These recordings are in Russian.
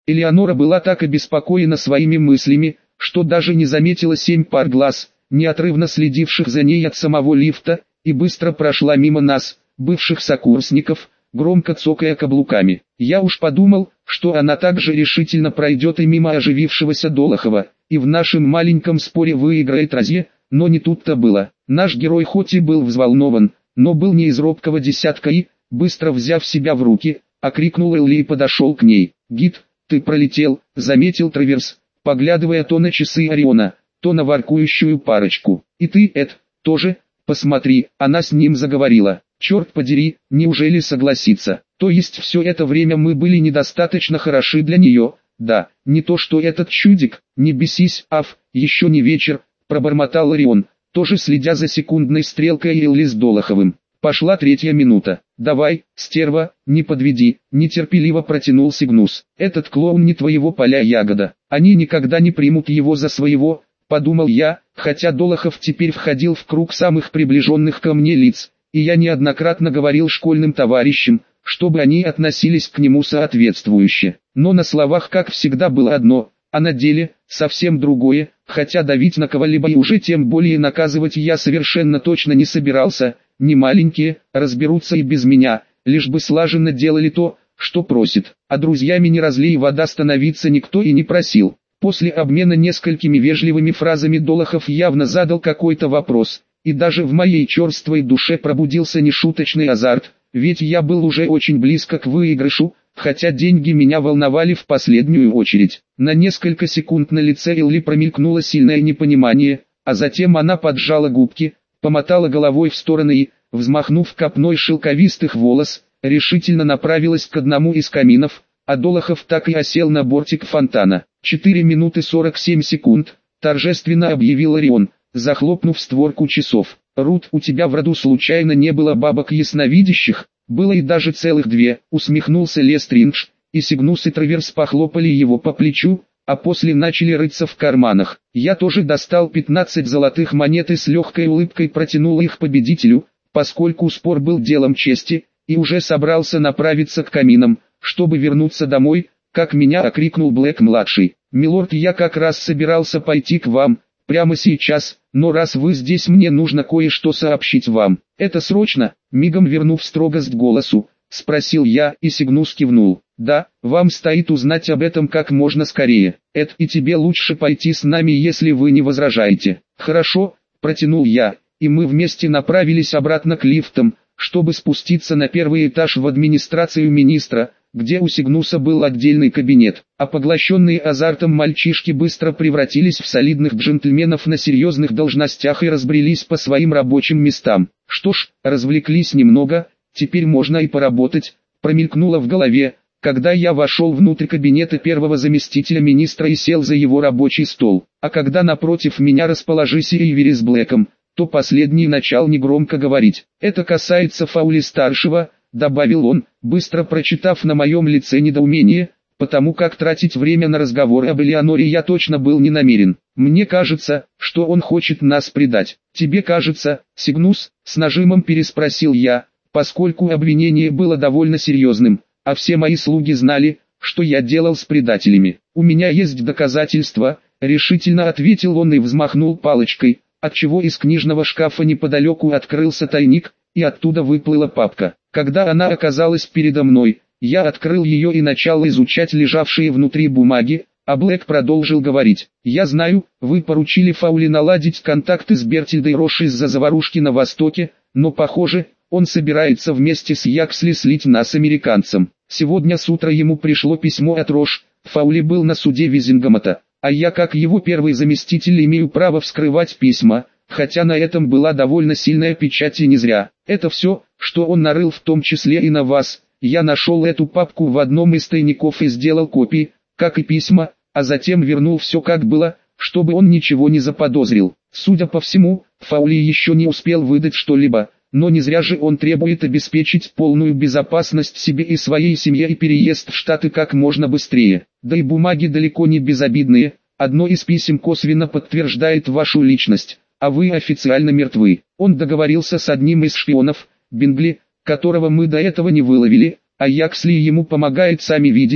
Элеонора была так обеспокоена своими мыслями, что даже не заметила 7 пар глаз, неотрывно следивших за ней от самого лифта, и быстро прошла мимо нас, бывших сокурсников, громко цокая каблуками. Я уж подумал, что она также решительно пройдет и мимо оживившегося Долохова, и в нашем маленьком споре выиграет Розье, но не тут-то было. Наш герой хоть и был взволнован, но был не из робкого десятка и, быстро взяв себя в руки, окрикнул Элли и подошел к ней. «Гид, ты пролетел», — заметил Траверс, поглядывая то на часы Ориона, то на воркующую парочку. «И ты, Эд, тоже, посмотри», — она с ним заговорила. «Черт подери, неужели согласиться? То есть все это время мы были недостаточно хороши для нее?» «Да, не то что этот чудик, не бесись, Аф, еще не вечер», — пробормотал Орион, тоже следя за секундной стрелкой Элли с Долоховым. Пошла 3-я минута. «Давай, стерва, не подведи», — нетерпеливо протянул Сигнус. «Этот клоун не твоего поля ягода. Они никогда не примут его за своего», — подумал я, хотя Долохов теперь входил в круг самых приближенных ко мне лиц, и я неоднократно говорил школьным товарищам, чтобы они относились к нему соответствующе. Но на словах, как всегда, было одно, а на деле совсем другое, хотя давить на кого-либо и уже тем более наказывать я совершенно точно не собирался. Не маленькие, разберутся и без меня, лишь бы слаженно делали то, что просит. А друзьями не разлей вода становиться никто и не просил. После обмена несколькими вежливыми фразами Долохов явно задал какой-то вопрос, и даже в моей черствой душе пробудился нешуточный азарт, ведь я был уже очень близко к выигрышу, хотя деньги меня волновали в последнюю очередь. На несколько секунд на лице Элли промелькнуло сильное непонимание, а затем она поджала губки, помотала головой в стороны и, взмахнув копной шелковистых волос, решительно направилась к одному из каминов, а Долохов так и осел на бортик фонтана. 4 минуты 47 секунд, торжественно объявил Орион, захлопнув створку часов. «Рут, у тебя в роду случайно не было бабок ясновидящих?» «Было и даже целых 2, усмехнулся Лестриндж, и Сигнус и Траверс похлопали его по плечу, а после начали рыться в карманах. Я тоже достал 15 золотых монет и с легкой улыбкой протянул их победителю, поскольку спор был делом чести, и уже собрался направиться к каминам, чтобы вернуться домой, как меня окрикнул Блэк-младший. «Милорд, я как раз собирался пойти к вам, прямо сейчас, но раз вы здесь, мне нужно кое-что сообщить вам». «Это срочно?» Мигом вернув строгость голосу, спросил я, и Сигнус кивнул. «Да, вам стоит узнать об этом как можно скорее. Эд, и тебе лучше пойти с нами, если вы не возражаете». «Хорошо», протянул я, и мы вместе направились обратно к лифтам, чтобы спуститься на первый этаж в администрацию министра, где у Сигнуса был отдельный кабинет. А поглощенные азартом мальчишки быстро превратились в солидных джентльменов на серьезных должностях и разбрелись по своим рабочим местам. Что ж, развлеклись немного, теперь можно и поработать, промелькнуло в голове, когда я вошел внутрь кабинета первого заместителя министра и сел за его рабочий стол. А когда напротив меня расположились Ивери с Блэком, то последний начал негромко говорить. «Это касается Фаули-старшего», добавил он, быстро прочитав на моем лице недоумение, потому как тратить время на разговоры об Элеоноре я точно был не намерен. «Мне кажется, что он хочет нас предать». «Тебе кажется, Сигнус?» — с нажимом переспросил я, поскольку обвинение было довольно серьезным, а все мои слуги знали, что я делал с предателями. «У меня есть доказательства», — решительно ответил он и взмахнул палочкой, отчего из книжного шкафа неподалеку открылся тайник, и оттуда выплыла папка. Когда она оказалась передо мной, я открыл ее и начал изучать лежавшие внутри бумаги, а Блэк продолжил говорить. «Я знаю, вы поручили Фаули наладить контакты с Бертильдой Рош из-за заварушки на Востоке, но похоже, он собирается вместе с Яксли слить нас американцам. Сегодня с утра ему пришло письмо от Рош, Фаули был на суде Визингамата, а я как его первый заместитель имею право вскрывать письма, хотя на этом была довольно сильная печать и не зря. Это все, что он нарыл, в том числе и на вас. Я нашел эту папку в одном из тайников и сделал копии, как и письма, а затем вернул все как было, чтобы он ничего не заподозрил. Судя по всему, Фаули еще не успел выдать что-либо, но не зря же он требует обеспечить полную безопасность себе и своей семье и переезд в Штаты как можно быстрее. Да и бумаги далеко не безобидные, одно из писем косвенно подтверждает вашу личность, а вы официально мертвы. Он договорился с одним из шпионов, Бингли, которого мы до этого не выловили, а Яксли ему помогает, сами видите.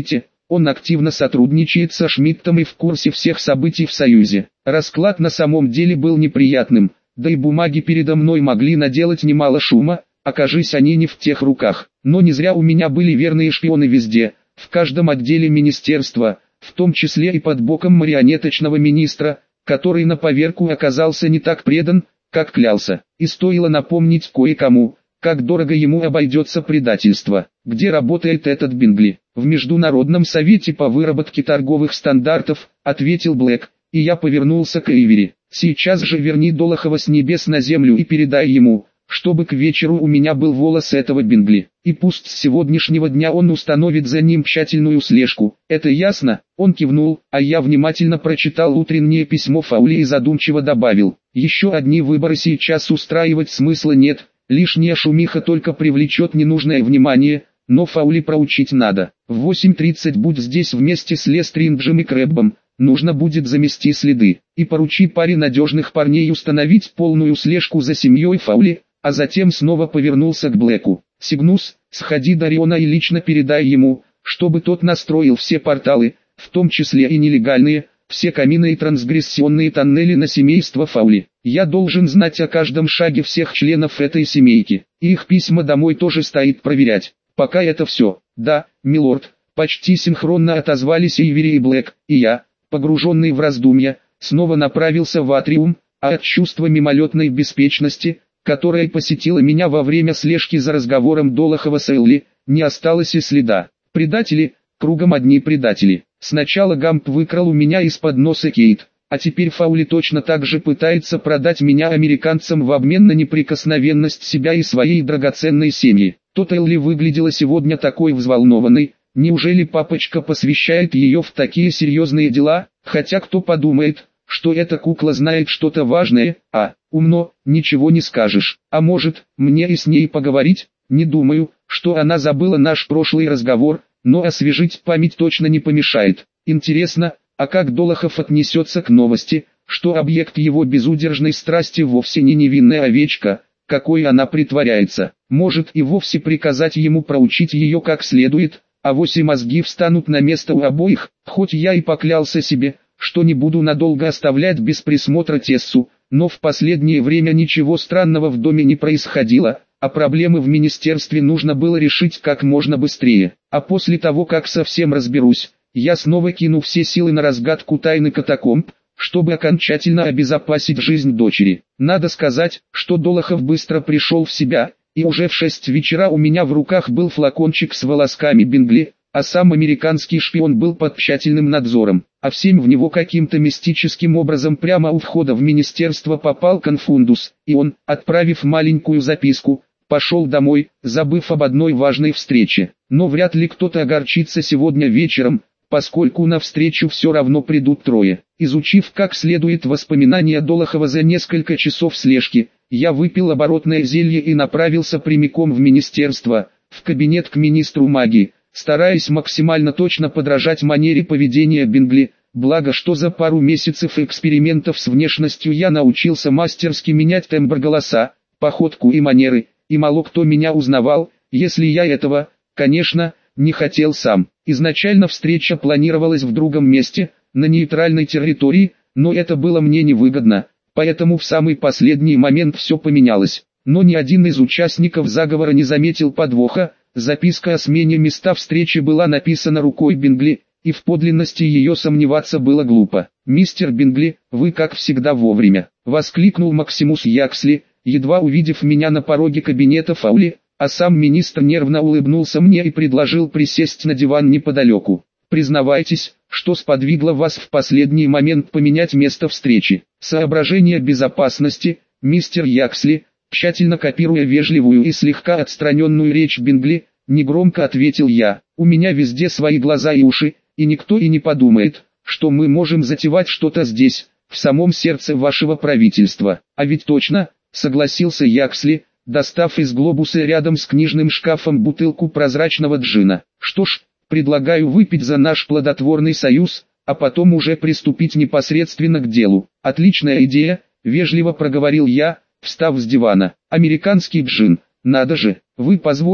Он активно сотрудничает со Шмидтом и в курсе всех событий в Союзе. Расклад на самом деле был неприятным, да и бумаги передо мной могли наделать немало шума, окажись они не в тех руках. Но не зря у меня были верные шпионы везде, в каждом отделе министерства, в том числе и под боком марионеточного министра, который на поверку оказался не так предан, как клялся. И стоило напомнить кое-кому, как дорого ему обойдется предательство. Где работает этот Бингли? В Международном совете по выработке торговых стандартов, ответил Блэк, и я повернулся к Эйвери. Сейчас же верни Долохова с небес на землю и передай ему, чтобы к вечеру у меня был волос этого Бингли. И пусть с сегодняшнего дня он установит за ним тщательную слежку. Это ясно? Он кивнул, а я внимательно прочитал утреннее письмо Фаули и задумчиво добавил. Еще одни выборы сейчас устраивать смысла нет. Лишняя шумиха только привлечет ненужное внимание, но Фаули проучить надо. В 8:30 будь здесь вместе с Лестринджем и Крэббом, нужно будет замести следы. И поручи паре надежных парней установить полную слежку за семьей Фаули, а затем снова повернулся к Блэку. Сигнус, сходи до Риона и лично передай ему, чтобы тот настроил все порталы, в том числе и нелегальные, все камины и трансгрессионные тоннели на семейство Фаули. Я должен знать о каждом шаге всех членов этой семейки, и их письма домой тоже стоит проверять. Пока это все. Да, милорд, почти синхронно отозвались Эйвери и Блэк, и я, погруженный в раздумья, снова направился в атриум, а от чувства мимолетной беспечности, которое посетило меня во время слежки за разговором Долохова с Элли, не осталось и следа. Предатели, кругом одни предатели. Сначала Гамп выкрал у меня из-под носа Кейт, а теперь Фаули точно так же пытается продать меня американцам в обмен на неприкосновенность себя и своей драгоценной семьи. Тот Элли выглядела сегодня такой взволнованной, неужели папочка посвящает ее в такие серьезные дела, хотя кто подумает, что эта кукла знает что-то важное, умно, ничего не скажешь. А может, мне и с ней поговорить? Не думаю, что она забыла наш прошлый разговор, но освежить память точно не помешает. Интересно, а как Долохов отнесется к новости, что объект его безудержной страсти вовсе не невинная овечка, какой она притворяется? Может и вовсе приказать ему проучить ее как следует, авось и мозги встанут на место у обоих. Хоть я и поклялся себе, что не буду надолго оставлять без присмотра Тессу, но в последнее время ничего странного в доме не происходило, а проблемы в министерстве нужно было решить как можно быстрее. А после того, как совсем разберусь, я снова кину все силы на разгадку тайны катакомб, чтобы окончательно обезопасить жизнь дочери. Надо сказать, что Долохов быстро пришел в себя, и уже в 6 вечера у меня в руках был флакончик с волосками Бингли, а сам американский шпион был под тщательным надзором. А в 7 в него каким-то мистическим образом прямо у входа в министерство попал Конфундус, и он, отправив маленькую записку, пошел домой, забыв об одной важной встрече. Но вряд ли кто-то огорчится сегодня вечером, поскольку на встречу все равно придут трое. Изучив как следует воспоминания Долохова за несколько часов слежки, я выпил оборотное зелье и направился прямиком в министерство, в кабинет к министру магии, стараясь максимально точно подражать манере поведения Бингли, благо что за пару месяцев экспериментов с внешностью я научился мастерски менять тембр голоса, походку и манеры, и мало кто меня узнавал, если я этого, конечно, не хотел сам. Изначально встреча планировалась в другом месте, на нейтральной территории, но это было мне невыгодно, поэтому в самый последний момент все поменялось. Но ни один из участников заговора не заметил подвоха, записка о смене места встречи была написана рукой Бингли, и в подлинности ее сомневаться было глупо. «Мистер Бингли, вы как всегда вовремя», — воскликнул Максимус Яксли, едва увидев меня на пороге кабинета Фаули, а сам министр нервно улыбнулся мне и предложил присесть на диван неподалеку. «Признавайтесь, что сподвигло вас в последний момент поменять место встречи?» «Соображения безопасности, мистер Яксли», тщательно копируя вежливую и слегка отстраненную речь Бингли, негромко ответил я. «У меня везде свои глаза и уши, и никто и не подумает, что мы можем затевать что-то здесь, в самом сердце вашего правительства». «А ведь точно», — согласился Яксли, достав из глобуса рядом с книжным шкафом бутылку прозрачного джина. «Что ж, предлагаю выпить за наш плодотворный союз, а потом уже приступить непосредственно к делу». «Отличная идея», — вежливо проговорил я, встав с дивана. «Американский джин, надо же, вы позволите?»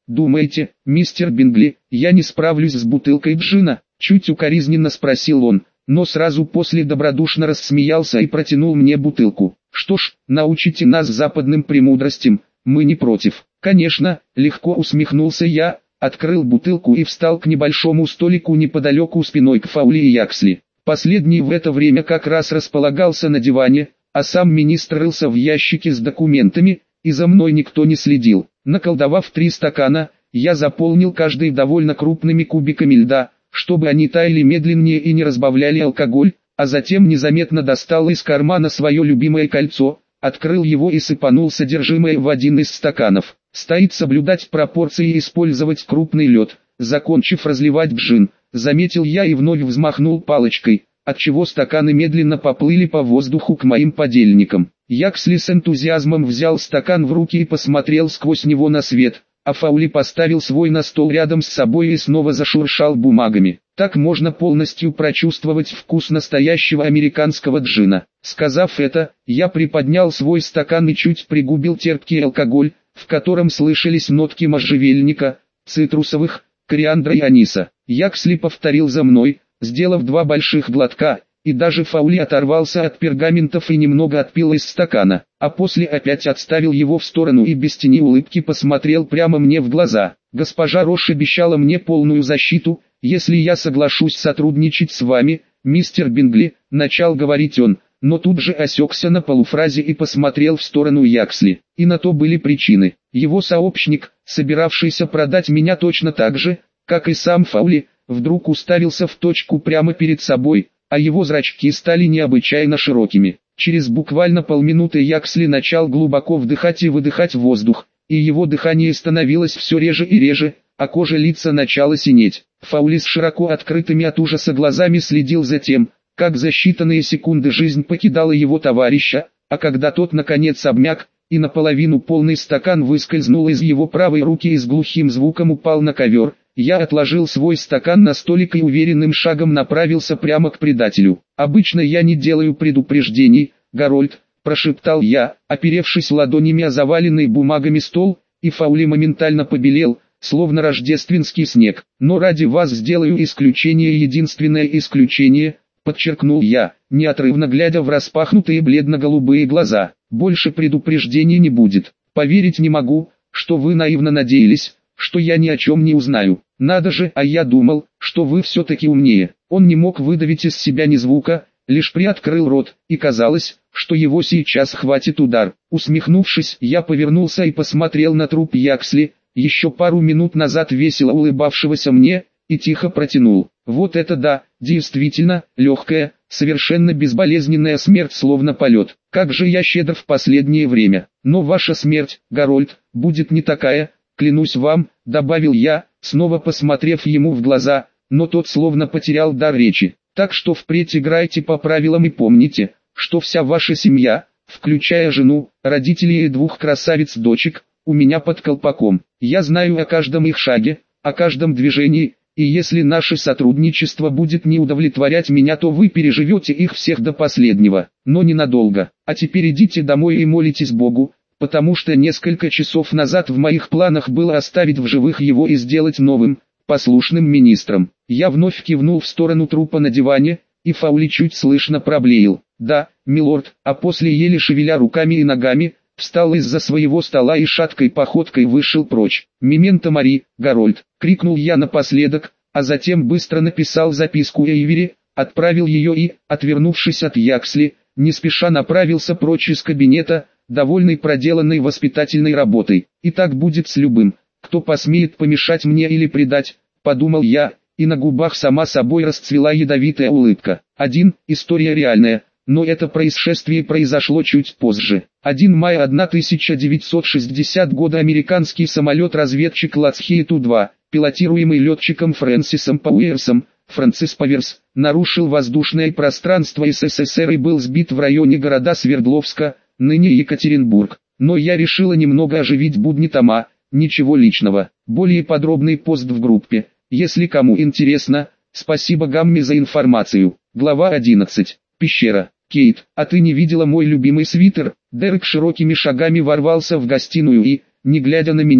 «Думаете, мистер Бингли, я не справлюсь с бутылкой джина?» Чуть укоризненно спросил он, но сразу после добродушно рассмеялся и протянул мне бутылку. «Что ж, научите нас западным премудростям, мы не против». «Конечно», легко усмехнулся я, открыл бутылку и встал к небольшому столику неподалеку спиной к Фаули и Яксли. Последний в это время как раз располагался на диване, а сам министр рылся в ящике с документами, и за мной никто не следил. Наколдовав 3 стакана, я заполнил каждый довольно крупными кубиками льда, чтобы они таяли медленнее и не разбавляли алкоголь, а затем незаметно достал из кармана свое любимое кольцо, открыл его и сыпанул содержимое в один из стаканов. Стоит соблюдать пропорции и использовать крупный лед. Закончив разливать джин, заметил я и вновь взмахнул палочкой, отчего стаканы медленно поплыли по воздуху к моим подельникам. Яксли с энтузиазмом взял стакан в руки и посмотрел сквозь него на свет, а Фаули поставил свой на стол рядом с собой и снова зашуршал бумагами. Так можно полностью прочувствовать вкус настоящего американского джина. Сказав это, я приподнял свой стакан и чуть пригубил терпкий алкоголь, в котором слышались нотки можжевельника, цитрусовых, кориандра и аниса. Яксли повторил за мной, сделав 2 больших глотка, и даже Фаули оторвался от пергаментов и немного отпил из стакана, а после опять отставил его в сторону и без тени улыбки посмотрел прямо мне в глаза. «Госпожа Рош обещала мне полную защиту, если я соглашусь сотрудничать с вами, мистер Бингли», начал говорить он, но тут же осекся на полуфразе и посмотрел в сторону Яксли. И на то были причины. Его сообщник, собиравшийся продать меня точно так же, как и сам Фаули, вдруг уставился в точку прямо перед собой, а его зрачки стали необычайно широкими. Через буквально полминуты Яксли начал глубоко вдыхать и выдыхать воздух, и его дыхание становилось все реже и реже, а кожа лица начала синеть. Фаули с широко открытыми от ужаса глазами следил за тем, как за считанные секунды жизнь покидала его товарища, а когда тот наконец обмяк, и наполовину полный стакан выскользнул из его правой руки и с глухим звуком упал на ковер, я отложил свой стакан на столик и уверенным шагом направился прямо к предателю. «Обычно я не делаю предупреждений, Гарольд», прошептал я, оперевшись ладонями о заваленный бумагами стол, и Фаули моментально побелел, словно рождественский снег. «Но ради вас сделаю исключение, единственное исключение», подчеркнул я, неотрывно глядя в распахнутые бледно-голубые глаза. «Больше предупреждений не будет. Поверить не могу, что вы наивно надеялись, что я ни о чем не узнаю. Надо же, а я думал, что вы все-таки умнее». Он не мог выдавить из себя ни звука, лишь приоткрыл рот, и казалось, что его сейчас хватит удар. Усмехнувшись, я повернулся и посмотрел на труп Яксли, еще пару минут назад весело улыбавшегося мне, и тихо протянул: «Вот это да, действительно, легкая, совершенно безболезненная смерть, словно полет. Как же я щедр в последнее время. Но ваша смерть, Гарольд, будет не такая, клянусь вам», добавил я, снова посмотрев ему в глаза, но тот словно потерял дар речи. «Так что впредь играйте по правилам и помните, что вся ваша семья, включая жену, родителей и 2 красавиц-дочек, у меня под колпаком. Я знаю о каждом их шаге, о каждом движении, и если наше сотрудничество будет не удовлетворять меня, то вы переживете их всех до последнего, но ненадолго. А теперь идите домой и молитесь Богу, потому что несколько часов назад в моих планах было оставить в живых его и сделать новым, послушным министром». Я вновь кивнул в сторону трупа на диване, и Фаули чуть слышно проблеял: «Да, милорд», а после, еле шевеля руками и ногами, встал из-за своего стола и шаткой походкой вышел прочь. «Мементо мори, Гарольд», — крикнул я напоследок, а затем быстро написал записку Эйвери, отправил ее и, отвернувшись от Яксли, не спеша направился прочь из кабинета, довольный проделанной воспитательной работой. «И так будет с любым, кто посмеет помешать мне или предать», — подумал я, и на губах сама собой расцвела ядовитая улыбка. История реальная, но это происшествие произошло чуть позже. 1 мая 1960 года американский самолет-разведчик Lockheed У-2, пилотируемый летчиком Фрэнсисом Пауэрсом, Фрэнсис Пауэрс, нарушил воздушное пространство СССР и был сбит в районе города Свердловска, ныне Екатеринбург. Но я решила немного оживить будни Тома, ничего личного. Более подробный пост в группе, если кому интересно. Спасибо Гамме за информацию. Глава 11. Пещера. «Кейт, а ты не видела мой любимый свитер?» Дерек широкими шагами ворвался в гостиную и, не глядя на меня,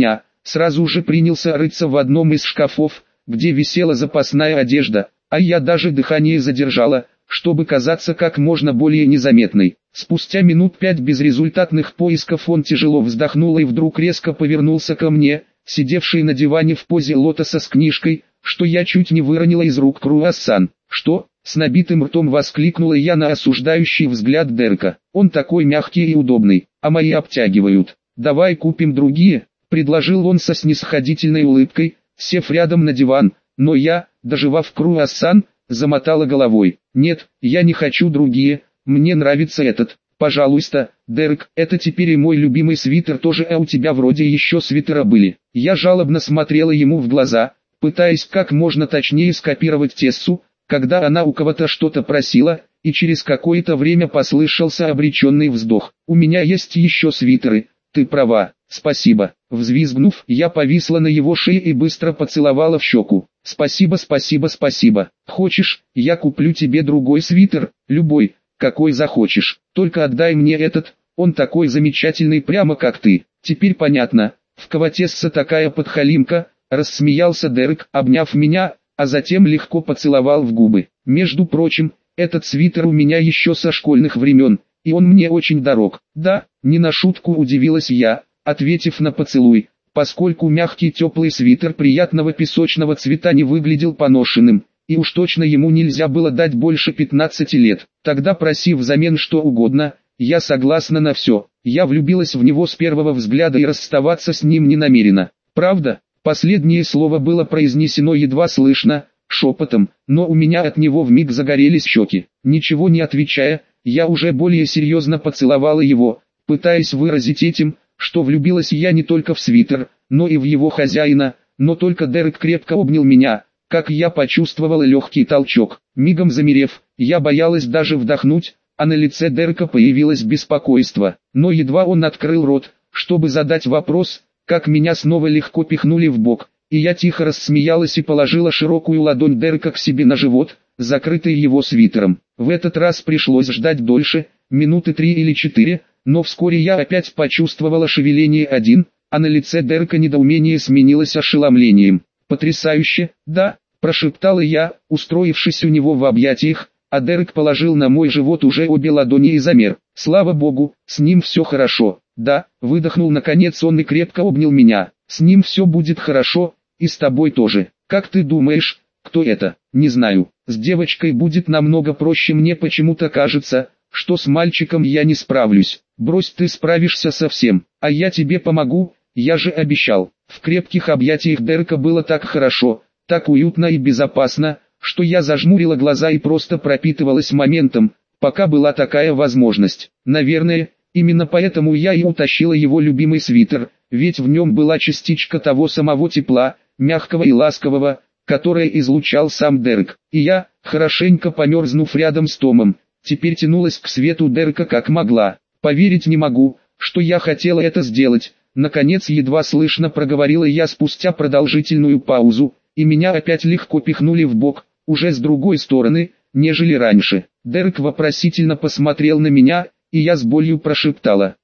сразу же принялся рыться в одном из шкафов, где висела запасная одежда, а я даже дыхание задержала, чтобы казаться как можно более незаметной. Спустя минут 5 безрезультатных поисков он тяжело вздохнул и вдруг резко повернулся ко мне, сидевший на диване в позе лотоса с книжкой, что я чуть не выронила из рук круассан. «Что?» — с набитым ртом воскликнула я на осуждающий взгляд Дерека. «Он такой мягкий и удобный, а мои обтягивают. Давай купим другие», — предложил он со снисходительной улыбкой, сев рядом на диван, но я, дожевав круассан, замотала головой. «Нет, я не хочу другие, мне нравится этот. Пожалуйста, Дерек, это теперь и мой любимый свитер тоже, а у тебя вроде еще свитера были». Я жалобно смотрела ему в глаза, пытаясь как можно точнее скопировать Тессу, когда она у кого-то что-то просила, и через какое-то время послышался обреченный вздох. «У меня есть еще свитеры, ты права, спасибо». Взвизгнув, я повисла на его шее и быстро поцеловала в щеку. «Спасибо, спасибо, спасибо. Хочешь, я куплю тебе другой свитер, любой, какой захочешь. Только отдай мне этот, он такой замечательный прямо как ты». «Теперь понятно, в кого Тесса такая подхалимка», рассмеялся Дерек, обняв меня, а затем легко поцеловал в губы. «Между прочим, этот свитер у меня еще со школьных времен, и он мне очень дорог». «Да», не на шутку удивилась я, ответив на поцелуй, поскольку мягкий теплый свитер приятного песочного цвета не выглядел поношенным, и уж точно ему нельзя было дать больше 15 лет. Тогда проси взамен что угодно, я согласна на все. Я влюбилась в него с первого взгляда и расставаться с ним не намерена. «Правда?» Последнее слово было произнесено едва слышно, шепотом, но у меня от него вмиг загорелись щеки. Ничего не отвечая, я уже более серьезно поцеловала его, пытаясь выразить этим, что влюбилась я не только в свитер, но и в его хозяина, но только Дерек крепко обнял меня, как я почувствовала легкий толчок. Мигом замерев, я боялась даже вдохнуть, а на лице Дерека появилось беспокойство, но едва он открыл рот, чтобы задать вопрос, как меня снова легко пихнули в бок, и я тихо рассмеялась и положила широкую ладонь Дерека к себе на живот, закрытый его свитером. В этот раз пришлось ждать дольше, минуты 3 или 4, но вскоре я опять почувствовала шевеление один, а на лице Дерека недоумение сменилось ошеломлением. «Потрясающе, да?» – прошептала я, устроившись у него в объятиях, а Дерек положил на мой живот уже обе ладони и замер. «Слава богу, с ним все хорошо». «Да», выдохнул наконец он и крепко обнял меня. «С ним все будет хорошо, и с тобой тоже. Как ты думаешь, кто это?» «Не знаю. С девочкой будет намного проще, мне почему-то кажется, что с мальчиком я не справлюсь». «Брось, ты справишься со всем, а я тебе помогу, я же обещал». В крепких объятиях Дерека было так хорошо, так уютно и безопасно, что я зажмурила глаза и просто пропитывалась моментом, пока была такая возможность. Наверное, именно поэтому я и утащила его любимый свитер, ведь в нем была частичка того самого тепла, мягкого и ласкового, которое излучал сам Дерек. И я, хорошенько померзнув рядом с Томом, теперь тянулась к свету Дерека как могла. «Поверить не могу, что я хотела это сделать», наконец едва слышно проговорила я спустя продолжительную паузу, и меня опять легко пихнули в бок, уже с другой стороны, нежели раньше. Дерек вопросительно посмотрел на меня, и я с болью прошептала.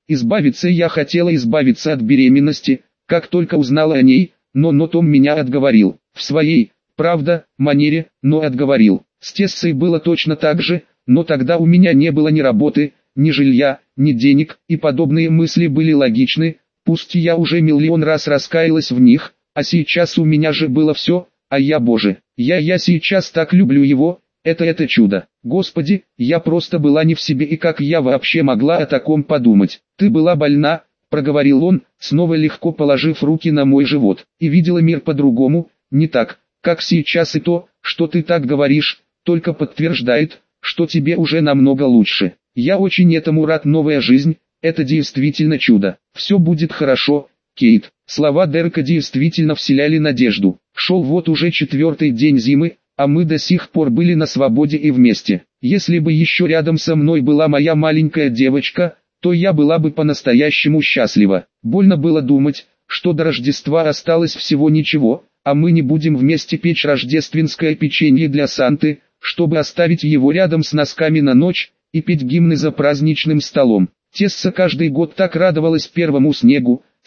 Я хотела избавиться от беременности, как только узнала о ней, но Том меня отговорил. В своей, правда, манере, но отговорил. С Тессой было точно так же, но тогда у меня не было ни работы, ни жилья, ни денег, и подобные мысли были логичны, пусть я уже миллион раз раскаялась в них, а сейчас у меня же было все, а я, боже, я сейчас так люблю его. Это чудо. Господи, я просто была не в себе, и как я вообще могла о таком подумать? «Ты была больна», — проговорил он, снова легко положив руки на мой живот, «и видела мир по-другому, не так, как сейчас, и то, что ты так говоришь, только подтверждает, что тебе уже намного лучше. Я очень этому рад, новая жизнь, это действительно чудо. Все будет хорошо, Кейт». Слова Дерека действительно вселяли надежду. Шел вот уже 4-й день зимы, а мы до сих пор были на свободе и вместе. Если бы еще рядом со мной была моя маленькая девочка, то я была бы по-настоящему счастлива. Больно было думать, что до Рождества осталось всего ничего, а мы не будем вместе печь рождественское печенье для Санты, чтобы оставить его рядом с носками на ночь, и петь гимны за праздничным столом. Тесса каждый год так радовалась первому снегу,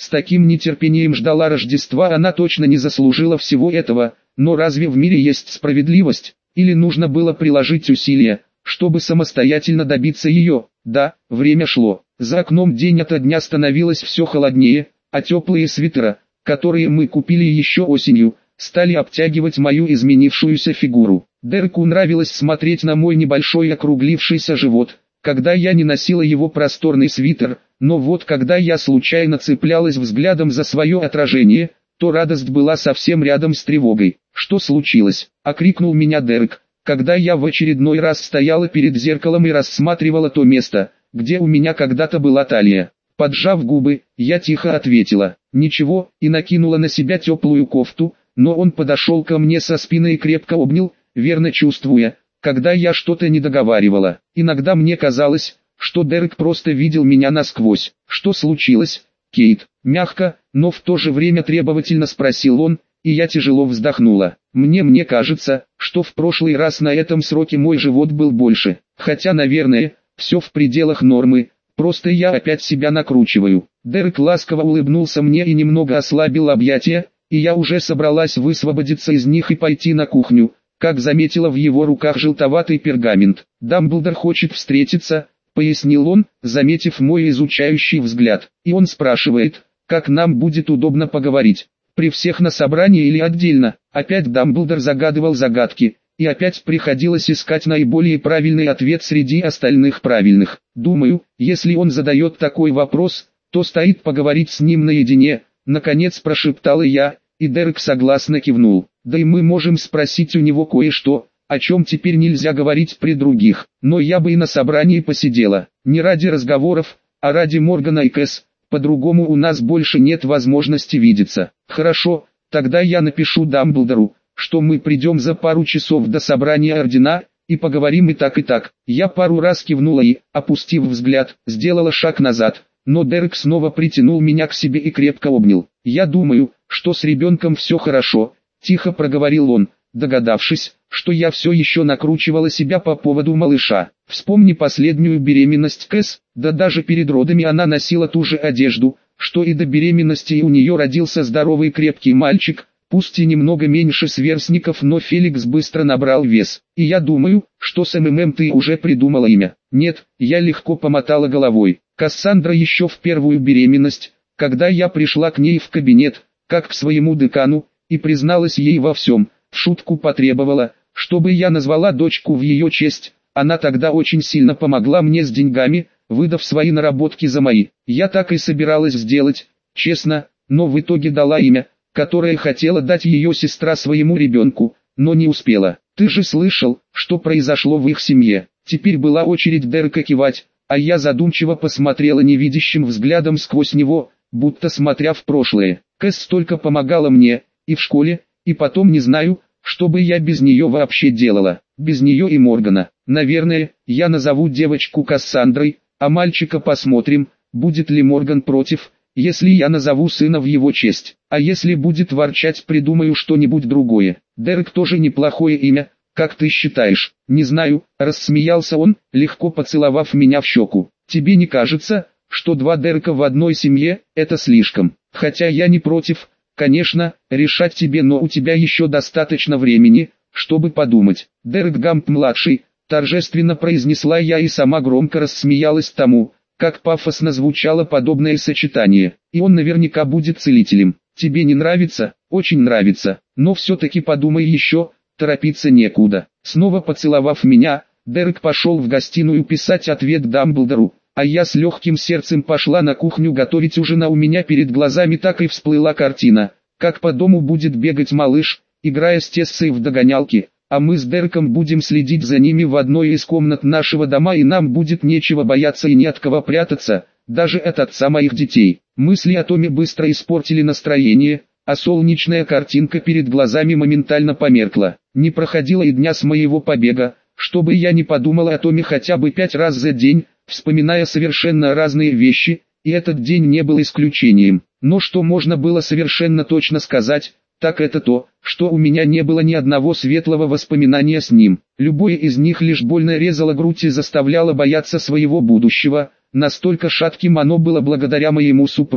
С таким нетерпением ждала Рождества, она точно не заслужила всего этого, но разве в мире есть справедливость? Или нужно было приложить усилия, чтобы самостоятельно добиться ее? Да, время шло. За окном день ото дня становилось все холоднее, а теплые свитера, которые мы купили еще осенью, стали обтягивать мою изменившуюся фигуру. Дереку нравилось смотреть на мой небольшой округлившийся живот, когда я не носила его просторный свитер, но вот когда я случайно цеплялась взглядом за свое отражение, то радость была совсем рядом с тревогой. «Что случилось?» – окрикнул меня Дерек, когда я в очередной раз стояла перед зеркалом и рассматривала то место, где у меня когда-то была талия. Поджав губы, я тихо ответила «ничего» и накинула на себя теплую кофту, но он подошел ко мне со спины и крепко обнял, верно чувствуя, когда я что-то не договаривала. Иногда мне казалось, что Дерек просто видел меня насквозь. «Что случилось, Кейт?» – мягко, но в то же время требовательно спросил он, и я тяжело вздохнула. Мне кажется, что в прошлый раз на этом сроке мой живот был больше, хотя, наверное, все в пределах нормы, просто я опять себя накручиваю. Дерек ласково улыбнулся мне и немного ослабил объятия, и я уже собралась высвободиться из них и пойти на кухню, как заметила в его руках желтоватый пергамент. «Дамблдор хочет встретиться», — пояснил он, заметив мой изучающий взгляд. «И он спрашивает, как нам будет удобно поговорить, при всех на собрании или отдельно». Опять Дамблдор загадывал загадки, и опять приходилось искать наиболее правильный ответ среди остальных правильных. «Думаю, если он задает такой вопрос, то стоит поговорить с ним наедине», — наконец прошептала я, и Дерек согласно кивнул. «Да и мы можем спросить у него кое-что, о чем теперь нельзя говорить при других, но я бы и на собрании посидела, не ради разговоров, а ради Моргана и Кэс, по-другому у нас больше нет возможности видеться». «Хорошо, тогда я напишу Дамблдору, что мы придем за пару часов до собрания Ордена, и поговорим и так и так». Я пару раз кивнула и, опустив взгляд, сделала шаг назад, но Дерек снова притянул меня к себе и крепко обнял. «Я думаю, что с ребенком все хорошо», — тихо проговорил он, догадавшись, что я все еще накручивала себя по поводу малыша. «Вспомни последнюю беременность Кэс, да даже перед родами она носила ту же одежду, что и до беременности, и у нее родился здоровый крепкий мальчик, пусть и немного меньше сверстников, но Феликс быстро набрал вес. И я думаю, что с МММ ты уже придумала имя». «Нет», я легко помотала головой. «Кассандра еще в первую беременность, когда я пришла к ней в кабинет, как к своему декану, и призналась ей во всем, в шутку потребовала, чтобы я назвала дочку в ее честь. Она тогда очень сильно помогла мне с деньгами, выдав свои наработки за мои. Я так и собиралась сделать, честно, но в итоге дала имя, которое хотела дать ее сестра своему ребенку, но не успела. Ты же слышал, что произошло в их семье». Теперь была очередь Дерека кивать, а я задумчиво посмотрела невидящим взглядом сквозь него, будто смотря в прошлое. «Кэс столько помогала мне, и в школе, и потом не знаю, что бы я без нее вообще делала, без нее и Моргана. Наверное, я назову девочку Кассандрой, а мальчика посмотрим, будет ли Морган против, если я назову сына в его честь. А если будет ворчать, придумаю что-нибудь другое. Дерек тоже неплохое имя, как ты считаешь?» «Не знаю», — рассмеялся он, легко поцеловав меня в щеку. «Тебе не кажется, что два Дерека в одной семье — это слишком? Хотя я не против, конечно, решать тебе, но у тебя еще достаточно времени, чтобы подумать». «Дерек Гамп-младший», — торжественно произнесла я и сама громко рассмеялась тому, как пафосно звучало подобное сочетание. «И он наверняка будет целителем. Тебе не нравится?» «Очень нравится, но все-таки подумай еще, торопиться некуда». Снова поцеловав меня, Дерек пошел в гостиную писать ответ Дамблдору, а я с легким сердцем пошла на кухню готовить ужин, а у меня перед глазами так и всплыла картина, как по дому будет бегать малыш, играя с Тессой в догонялки, а мы с Дереком будем следить за ними в одной из комнат нашего дома, и нам будет нечего бояться и не от кого прятаться, даже от отца моих детей. Мысли о Томе быстро испортили настроение, а солнечная картинка перед глазами моментально померкла. Не проходило и дня с моего побега, чтобы я не подумала о Томе хотя бы 5 раз за день, вспоминая совершенно разные вещи, и этот день не был исключением. Но что можно было совершенно точно сказать, так это то, что у меня не было ни одного светлого воспоминания с ним. Любое из них лишь больно резало грудь и заставляло бояться своего будущего, настолько шатким оно было благодаря моему супругу.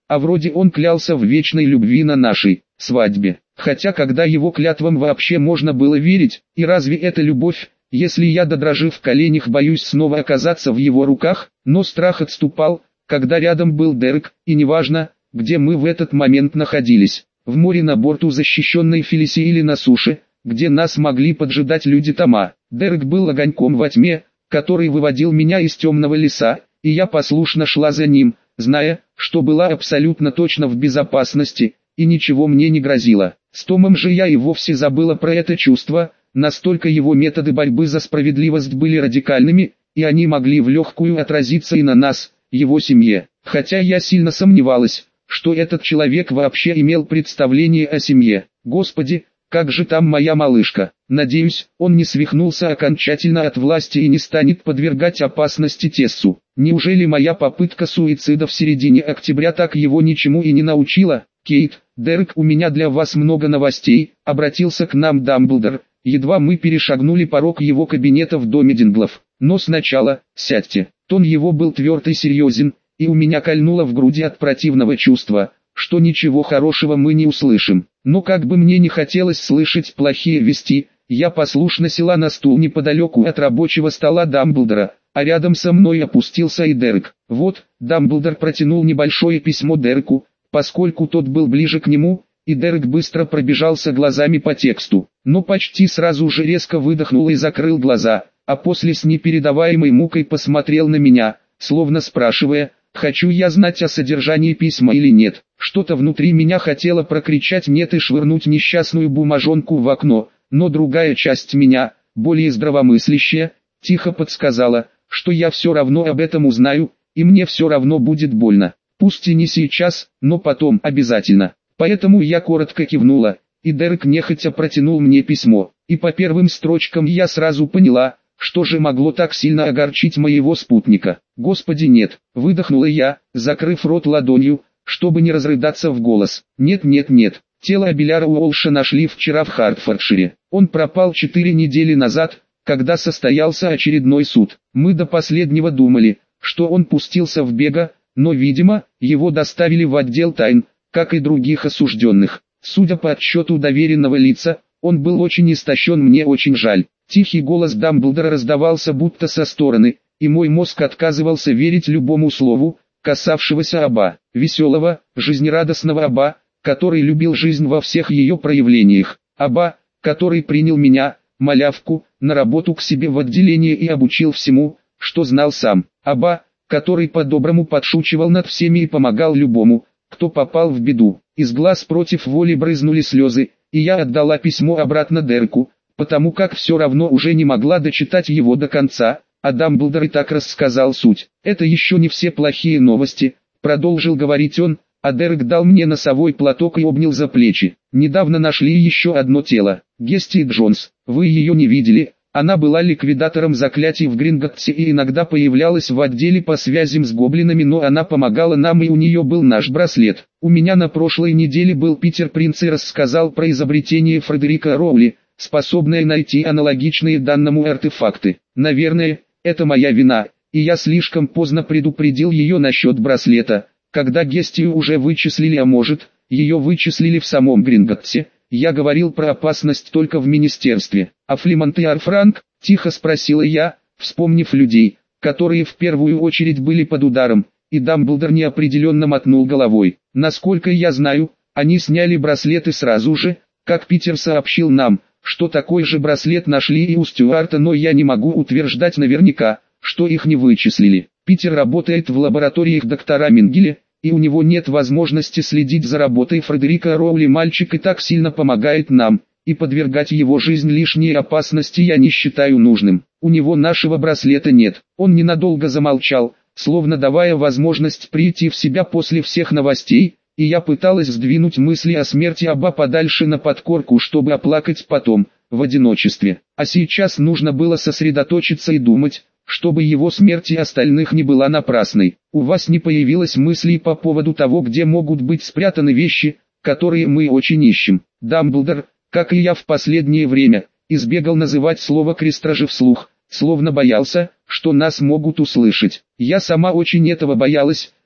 а вроде он клялся в вечной любви на нашей свадьбе. Хотя когда его клятвам вообще можно было верить, и разве это любовь, если я, додрожив в коленях, боюсь снова оказаться в его руках? Но страх отступал, когда рядом был Дерек, и неважно, где мы в этот момент находились, в море, на борту защищенной Фелиси или на суше, где нас могли поджидать люди Тома. Дерек был огоньком во тьме, который выводил меня из темного леса, и я послушно шла за ним, зная, что была абсолютно точно в безопасности, и ничего мне не грозило. С Томом же я и вовсе забыла про это чувство, настолько его методы борьбы за справедливость были радикальными, и они могли в легкую отразиться и на нас, его семье. Хотя я сильно сомневалась, что этот человек вообще имел представление о семье. Господи, как же там моя малышка? Надеюсь, он не свихнулся окончательно от власти и не станет подвергать опасности Тессу. Неужели моя попытка суицида в середине октября так его ничему и не научила? Кейт, Дерек, у меня для вас много новостей, обратился к нам Дамблдор, едва мы перешагнули порог его кабинета в доме Динглов. Но сначала, сядьте. Тон его был тверд и серьезен, и у меня кольнуло в груди от противного чувства, что ничего хорошего мы не услышим. Но как бы мне не хотелось слышать плохие вести, я послушно села на стул неподалеку от рабочего стола Дамблдора, а рядом со мной опустился и Дерек. Вот, Дамблдор протянул небольшое письмо Дереку, поскольку тот был ближе к нему, и Дерек быстро пробежался глазами по тексту, но почти сразу же резко выдохнул и закрыл глаза, а после с непередаваемой мукой посмотрел на меня, словно спрашивая, хочу я знать о содержании письма или нет. Что-то внутри меня хотело прокричать «нет» и швырнуть несчастную бумажонку в окно, но другая часть меня, более здравомыслящая, тихо подсказала, что я все равно об этом узнаю, и мне все равно будет больно. Пусть и не сейчас, но потом обязательно. Поэтому я коротко кивнула, и Дерек нехотя протянул мне письмо, и по первым строчкам я сразу поняла, что же могло так сильно огорчить моего спутника. Господи, нет, выдохнула я, закрыв рот ладонью, чтобы не разрыдаться в голос. Нет, нет, нет, тело Абеляра Уолша нашли вчера в Хартфордшире. Он пропал 4 недели назад, когда состоялся очередной суд. Мы до последнего думали, что он пустился в бега, но, видимо, его доставили в отдел тайн, как и других осужденных. Судя по отчету доверенного лица, он был очень истощен, мне очень жаль. Тихий голос Дамблдора раздавался будто со стороны, и мой мозг отказывался верить любому слову, касавшегося Аба, веселого, жизнерадостного Аба, который любил жизнь во всех ее проявлениях. Аба, который принял меня, малявку, на работу к себе в отделение и обучил всему, что знал сам. Аба, который по-доброму подшучивал над всеми и помогал любому, кто попал в беду. Из глаз против воли брызнули слезы, и я отдала письмо обратно Дереку, потому как все равно уже не могла дочитать его до конца, а Дамблдор и так рассказал суть. «Это еще не все плохие новости», — продолжил говорить он, а Дерек дал мне носовой платок и обнял за плечи. «Недавно нашли еще одно тело. Гести Джонс, вы ее не видели?» Она была ликвидатором заклятий в Гринготте и иногда появлялась в отделе по связям с гоблинами, но она помогала нам, и у нее был наш браслет. У меня на прошлой неделе был Питер Принц и рассказал про изобретение Фредерика Роули, способное найти аналогичные данному артефакты. Наверное, это моя вина, и я слишком поздно предупредил ее насчет браслета, когда Гестию уже вычислили, а может, ее вычислили в самом Гринготте. Я говорил про опасность только в министерстве. «А Флимонт и Арфранк?» – тихо спросила я, вспомнив людей, которые в первую очередь были под ударом, и Дамблдор неопределенно мотнул головой. «Насколько я знаю, они сняли браслеты сразу же, как Питер сообщил нам, что такой же браслет нашли и у Стюарта, но я не могу утверждать наверняка, что их не вычислили. Питер работает в лабораториях доктора Мингеля, и у него нет возможности следить за работой Фредерика Роули. Мальчик и так сильно помогает нам, и подвергать его жизнь лишней опасности я не считаю нужным. У него нашего браслета нет». Он ненадолго замолчал, словно давая возможность прийти в себя после всех новостей, и я пыталась сдвинуть мысли о смерти Аба подальше на подкорку, чтобы оплакать потом, в одиночестве. А сейчас нужно было сосредоточиться и думать, чтобы его смерть и остальных не была напрасной. «У вас не появилось мыслей по поводу того, где могут быть спрятаны вещи, которые мы очень ищем?» Дамблдор, как и я в последнее время, избегал называть слово «крестражи» вслух, словно боялся, что нас могут услышать. Я сама очень этого боялась,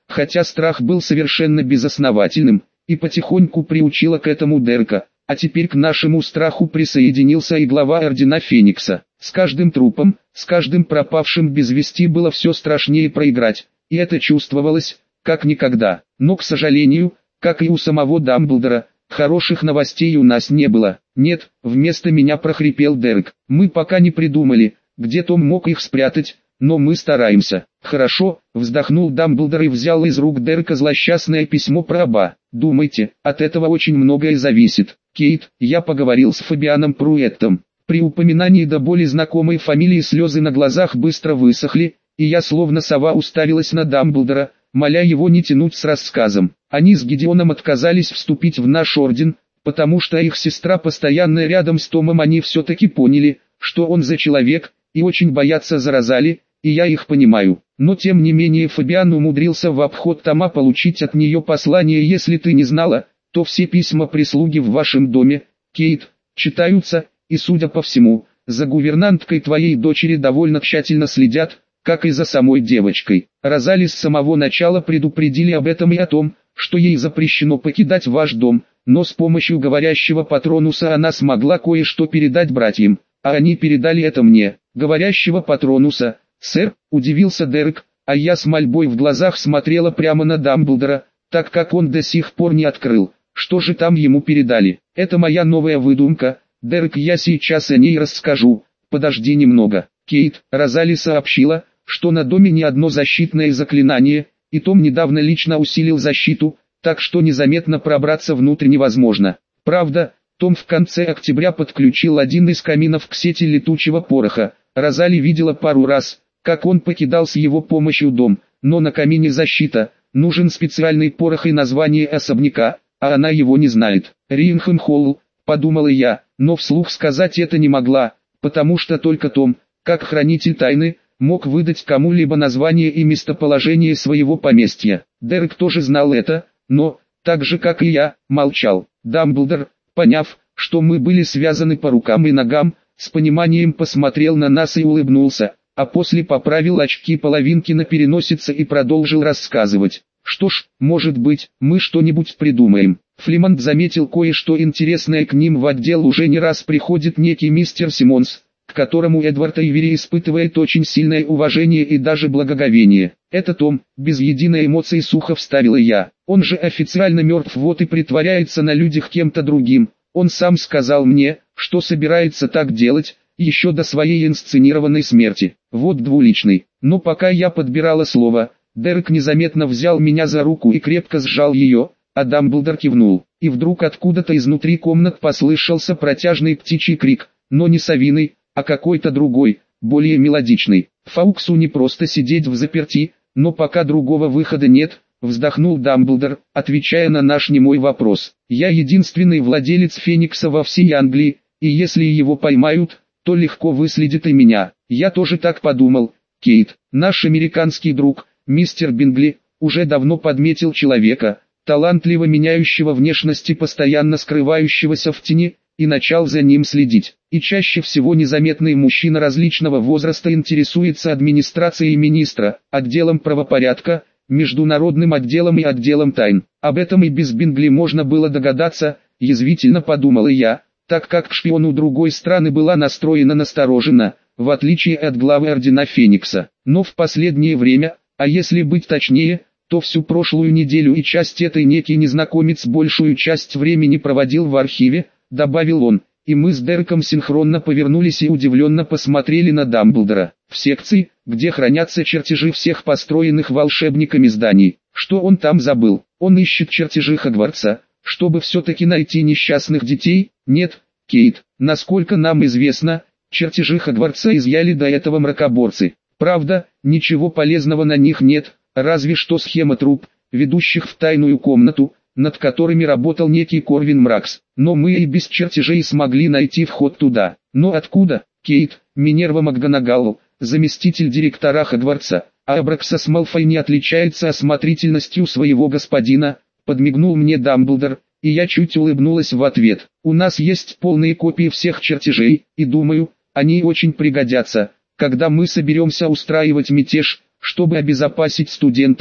хотя страх был совершенно безосновательным, и потихоньку приучила к этому Дерека. А теперь к нашему страху присоединился и глава Ордена Феникса. С каждым трупом, с каждым пропавшим без вести было все страшнее проиграть, и это чувствовалось, как никогда. Но, к сожалению, как и у самого Дамблдора, хороших новостей у нас не было. «Нет», — вместо меня прохрипел Дерек. «Мы пока не придумали, где Том мог их спрятать, но мы стараемся». «Хорошо», — вздохнул Дамблдор и взял из рук Дерека злосчастное письмо про Аба. «Думайте, от этого очень многое зависит. Кейт, я поговорил с Фабианом Пруэттом». При упоминании до боли знакомой фамилии слезы на глазах быстро высохли, и я словно сова уставилась на Дамблдора, моля его не тянуть с рассказом. Они с Гидеоном отказались вступить в наш орден, потому что их сестра постоянно рядом с Томом, они все-таки поняли, что он за человек, и очень боятся за Розали, и я их понимаю. Но тем не менее Фабиан умудрился в обход Тома получить от нее послание. Если ты не знала, то все письма прислуги в вашем доме, Кейт, читаются, и судя по всему, за гувернанткой твоей дочери довольно тщательно следят, как и за самой девочкой. Розали с самого начала предупредили об этом и о том, что ей запрещено покидать ваш дом, но с помощью говорящего Патронуса она смогла кое-что передать братьям, а они передали это мне. Говорящего Патронуса, сэр, удивился Дерек, а я с мольбой в глазах смотрела прямо на Дамблдора, так как он до сих пор не открыл, что же там ему передали. Это моя новая выдумка, Дерек, я сейчас о ней расскажу, подожди немного. Кейт, Розали сообщила, что на доме не одно защитное заклинание, и Том недавно лично усилил защиту, так что незаметно пробраться внутрь невозможно. Правда, Том в конце октября подключил один из каминов к сети летучего пороха. Розали видела пару раз, как он покидал с его помощью дом, но на камине защита, нужен специальный порох и название особняка, а она его не знает. Ринхэм Холл, подумала я, но вслух сказать это не могла, потому что только Том, как хранитель тайны, мог выдать кому-либо название и местоположение своего поместья. Дерек тоже знал это, но, так же как и я, молчал. Дамблдор, поняв, что мы были связаны по рукам и ногам, с пониманием посмотрел на нас и улыбнулся, а после поправил очки-половинки на переносице и продолжил рассказывать. Что ж, может быть, мы что-нибудь придумаем. Флимонт заметил кое-что интересное, к ним в отдел уже не раз приходит некий мистер Симмонс, к которому Эдвард Эйвери испытывает очень сильное уважение и даже благоговение. «Это Том», без единой эмоции сухо вставила я. «Он же официально мертв, вот и притворяется на людях кем-то другим. Он сам сказал мне, что собирается так делать, еще до своей инсценированной смерти. Вот двуличный». Но пока я подбирала слово, Дерек незаметно взял меня за руку и крепко сжал ее, а Дамблдор кивнул. И вдруг откуда-то изнутри комнат послышался протяжный птичий крик, но не совиный, а какой-то другой, более мелодичный. «Фауксу не просто сидеть взаперти, но пока другого выхода нет», вздохнул Дамблдор, отвечая на наш немой вопрос. «Я единственный владелец Феникса во всей Англии, и если его поймают, то легко выследит и меня». «Я тоже так подумал, Кейт. Наш американский друг, мистер Бингли, уже давно подметил человека, талантливо меняющего внешность и постоянно скрывающегося в тени, и начал за ним следить. И чаще всего незаметный мужчина различного возраста интересуется администрацией министра, отделом правопорядка, международным отделом и отделом тайн. Об этом и без Бингли можно было догадаться, язвительно подумала я, так как к шпиону другой страны была настроена настороженно, в отличие от главы Ордена Феникса. Но в последнее время, а если быть точнее, то всю прошлую неделю и часть этой некий незнакомец большую часть времени проводил в архиве, добавил он, и мы с Дереком синхронно повернулись и удивленно посмотрели на Дамблдора. В секции, где хранятся чертежи всех построенных волшебниками зданий. Что он там забыл? Он ищет чертежи Хогвартса, чтобы все-таки найти несчастных детей? Нет, Кейт, насколько нам известно, чертежи Хогвартса изъяли до этого мракоборцы. Правда, ничего полезного на них нет, разве что схема труб, ведущих в тайную комнату, над которыми работал некий Корвин Мракс. Но мы и без чертежей смогли найти вход туда. Но откуда? Кейт, Минерва МакГонагалл, заместитель директора Хогвартса, а Абраксас Малфой не отличается осмотрительностью своего господина, подмигнул мне Дамблдор, и я чуть улыбнулась в ответ. У нас есть полные копии всех чертежей, и думаю, они очень пригодятся, когда мы соберемся устраивать мятеж, чтобы обезопасить студентов,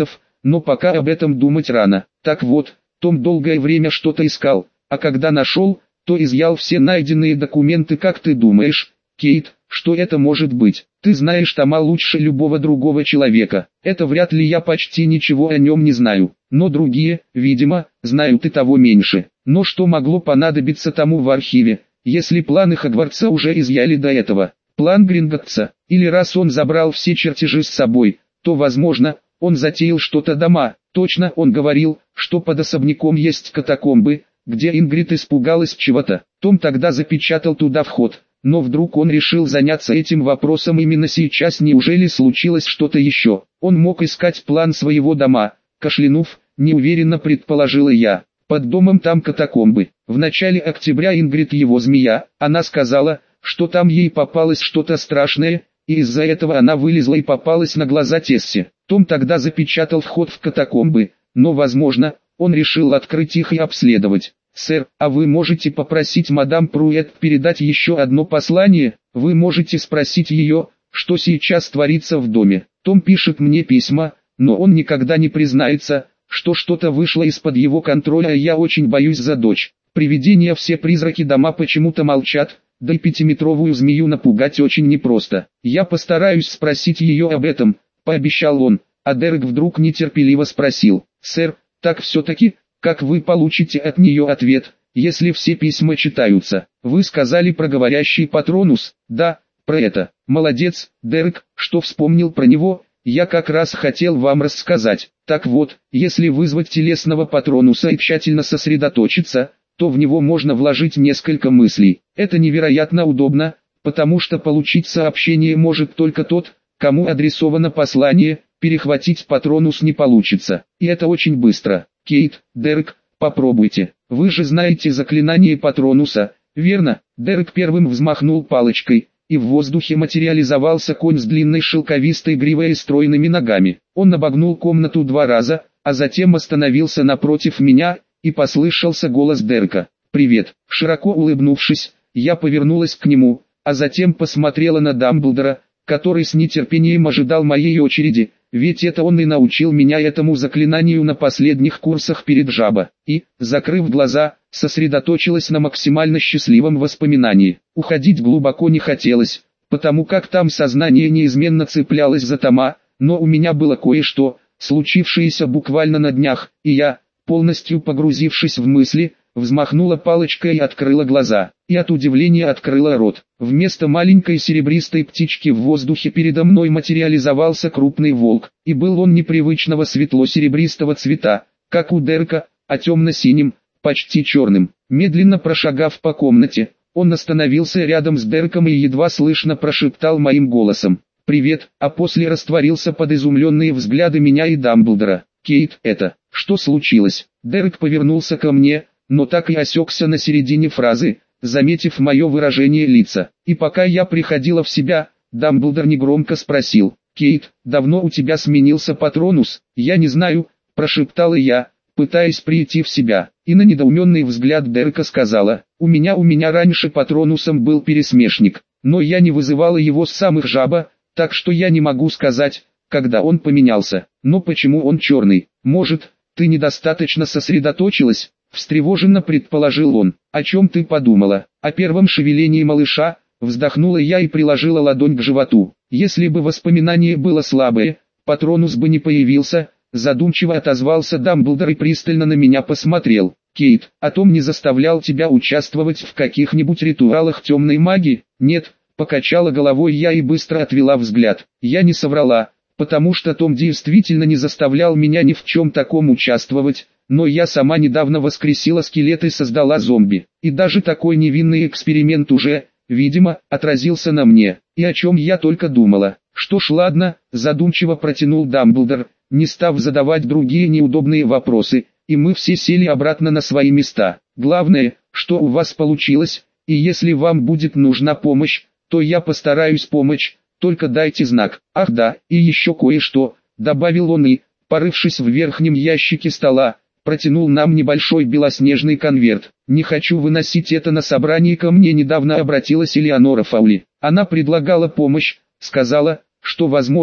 но пока об этом думать рано. Так вот, Том долгое время что-то искал, а когда нашел, то изъял все найденные документы. Как ты думаешь, Кейт, что это может быть? Ты знаешь Тома лучше любого другого человека. Это вряд ли, я почти ничего о нем не знаю. Но другие, видимо, знают и того меньше. Но что могло понадобиться Тому в архиве, если планы Хогвартса уже изъяли до этого? План Гринготтса, или раз он забрал все чертежи с собой, то возможно, он затеял что-то дома. Точно, он говорил, что под особняком есть катакомбы, где Ингрид испугалась чего-то. Том тогда запечатал туда вход, но вдруг он решил заняться этим вопросом именно сейчас. Неужели случилось что-то еще? Он мог искать план своего дома. Кашлянув, неуверенно предположила я. Под домом там катакомбы. В начале октября Ингрид его змея, она сказала, что там ей попалось что-то страшное, и из-за этого она вылезла и попалась на глаза Тессе. Том тогда запечатал вход в катакомбы, но возможно, он решил открыть их и обследовать. «Сэр, а вы можете попросить мадам Пруэт передать еще одно послание? Вы можете спросить ее, что сейчас творится в доме. Том пишет мне письма, но он никогда не признается, что что-то вышло из-под его контроля, и я очень боюсь за дочь. Привидения, все призраки дома почему-то молчат, да и пятиметровую змею напугать очень непросто. Я постараюсь спросить ее об этом», — пообещал он. А Дерек вдруг нетерпеливо спросил: «Сэр, так все-таки, как вы получите от нее ответ, если все письма читаются? Вы сказали про говорящий Патронус?» «Да, про это». «Молодец, Дерек, что вспомнил про него, я как раз хотел вам рассказать. Так вот, если вызвать телесного Патронуса и тщательно сосредоточиться, то в него можно вложить несколько мыслей. Это невероятно удобно, потому что получить сообщение может только тот, кому адресовано послание, перехватить Патронус не получится. И это очень быстро. Кейт, Дерек, попробуйте. Вы же знаете заклинание Патронуса, верно?» Дерек первым взмахнул палочкой, и в воздухе материализовался конь с длинной шелковистой гривой и стройными ногами. Он обогнул комнату 2 раза, а затем остановился напротив меня, и послышался голос Дерека. «Привет». Широко улыбнувшись, я повернулась к нему, а затем посмотрела на Дамблдора, который с нетерпением ожидал моей очереди, ведь это он и научил меня этому заклинанию на последних курсах перед жаба. И, закрыв глаза, сосредоточилась на максимально счастливом воспоминании. Уходить глубоко не хотелось, потому как там сознание неизменно цеплялось за Тома, но у меня было кое-что, случившееся буквально на днях, и я, полностью погрузившись в мысли, взмахнула палочкой и открыла глаза, и от удивления открыла рот. Вместо маленькой серебристой птички в воздухе передо мной материализовался крупный волк, и был он непривычного светло-серебристого цвета, как у Дерека, а темно-синим, почти черным. Медленно прошагав по комнате, он остановился рядом с Дереком и едва слышно прошептал моим голосом: «Привет», а после растворился под изумленные взгляды меня и Дамблдора. «Кейт, это, что случилось?» Дерек повернулся ко мне, но так и осекся на середине фразы, заметив мое выражение лица. И пока я приходила в себя, Дамблдор негромко спросил: «Кейт, давно у тебя сменился Патронус?» «Я не знаю», – прошептала я, пытаясь прийти в себя. И на недоуменный взгляд Дерека сказала: у меня раньше Патронусом был пересмешник, но я не вызывала его с самых жаба, так что я не могу сказать, когда он поменялся. Но почему он черный? Может, ты недостаточно сосредоточилась?» Встревоженно предположил он. «О чем ты подумала?» «О первом шевелении малыша», вздохнула я и приложила ладонь к животу. «Если бы воспоминание было слабое, Патронус бы не появился», задумчиво отозвался Дамблдор и пристально на меня посмотрел. «Кейт, а Том не заставлял тебя участвовать в каких-нибудь ритуалах темной магии?» «Нет», покачала головой я и быстро отвела взгляд. Я не соврала, потому что Том действительно не заставлял меня ни в чем таком участвовать, но я сама недавно воскресила скелет и создала зомби. И даже такой невинный эксперимент уже, видимо, отразился на мне. И о чем я только думала. «Что ж, ладно», задумчиво протянул Дамблдор, не став задавать другие неудобные вопросы, и мы все сели обратно на свои места. «Главное, что у вас получилось, и если вам будет нужна помощь, то я постараюсь помочь, только дайте знак. Ах да, и еще кое-что», добавил он и, порывшись в верхнем ящике стола, протянул нам небольшой белоснежный конверт. «Не хочу выносить это на собрание, ко мне недавно обратилась Элеонора Фаули. Она предлагала помощь, сказала, что возможно,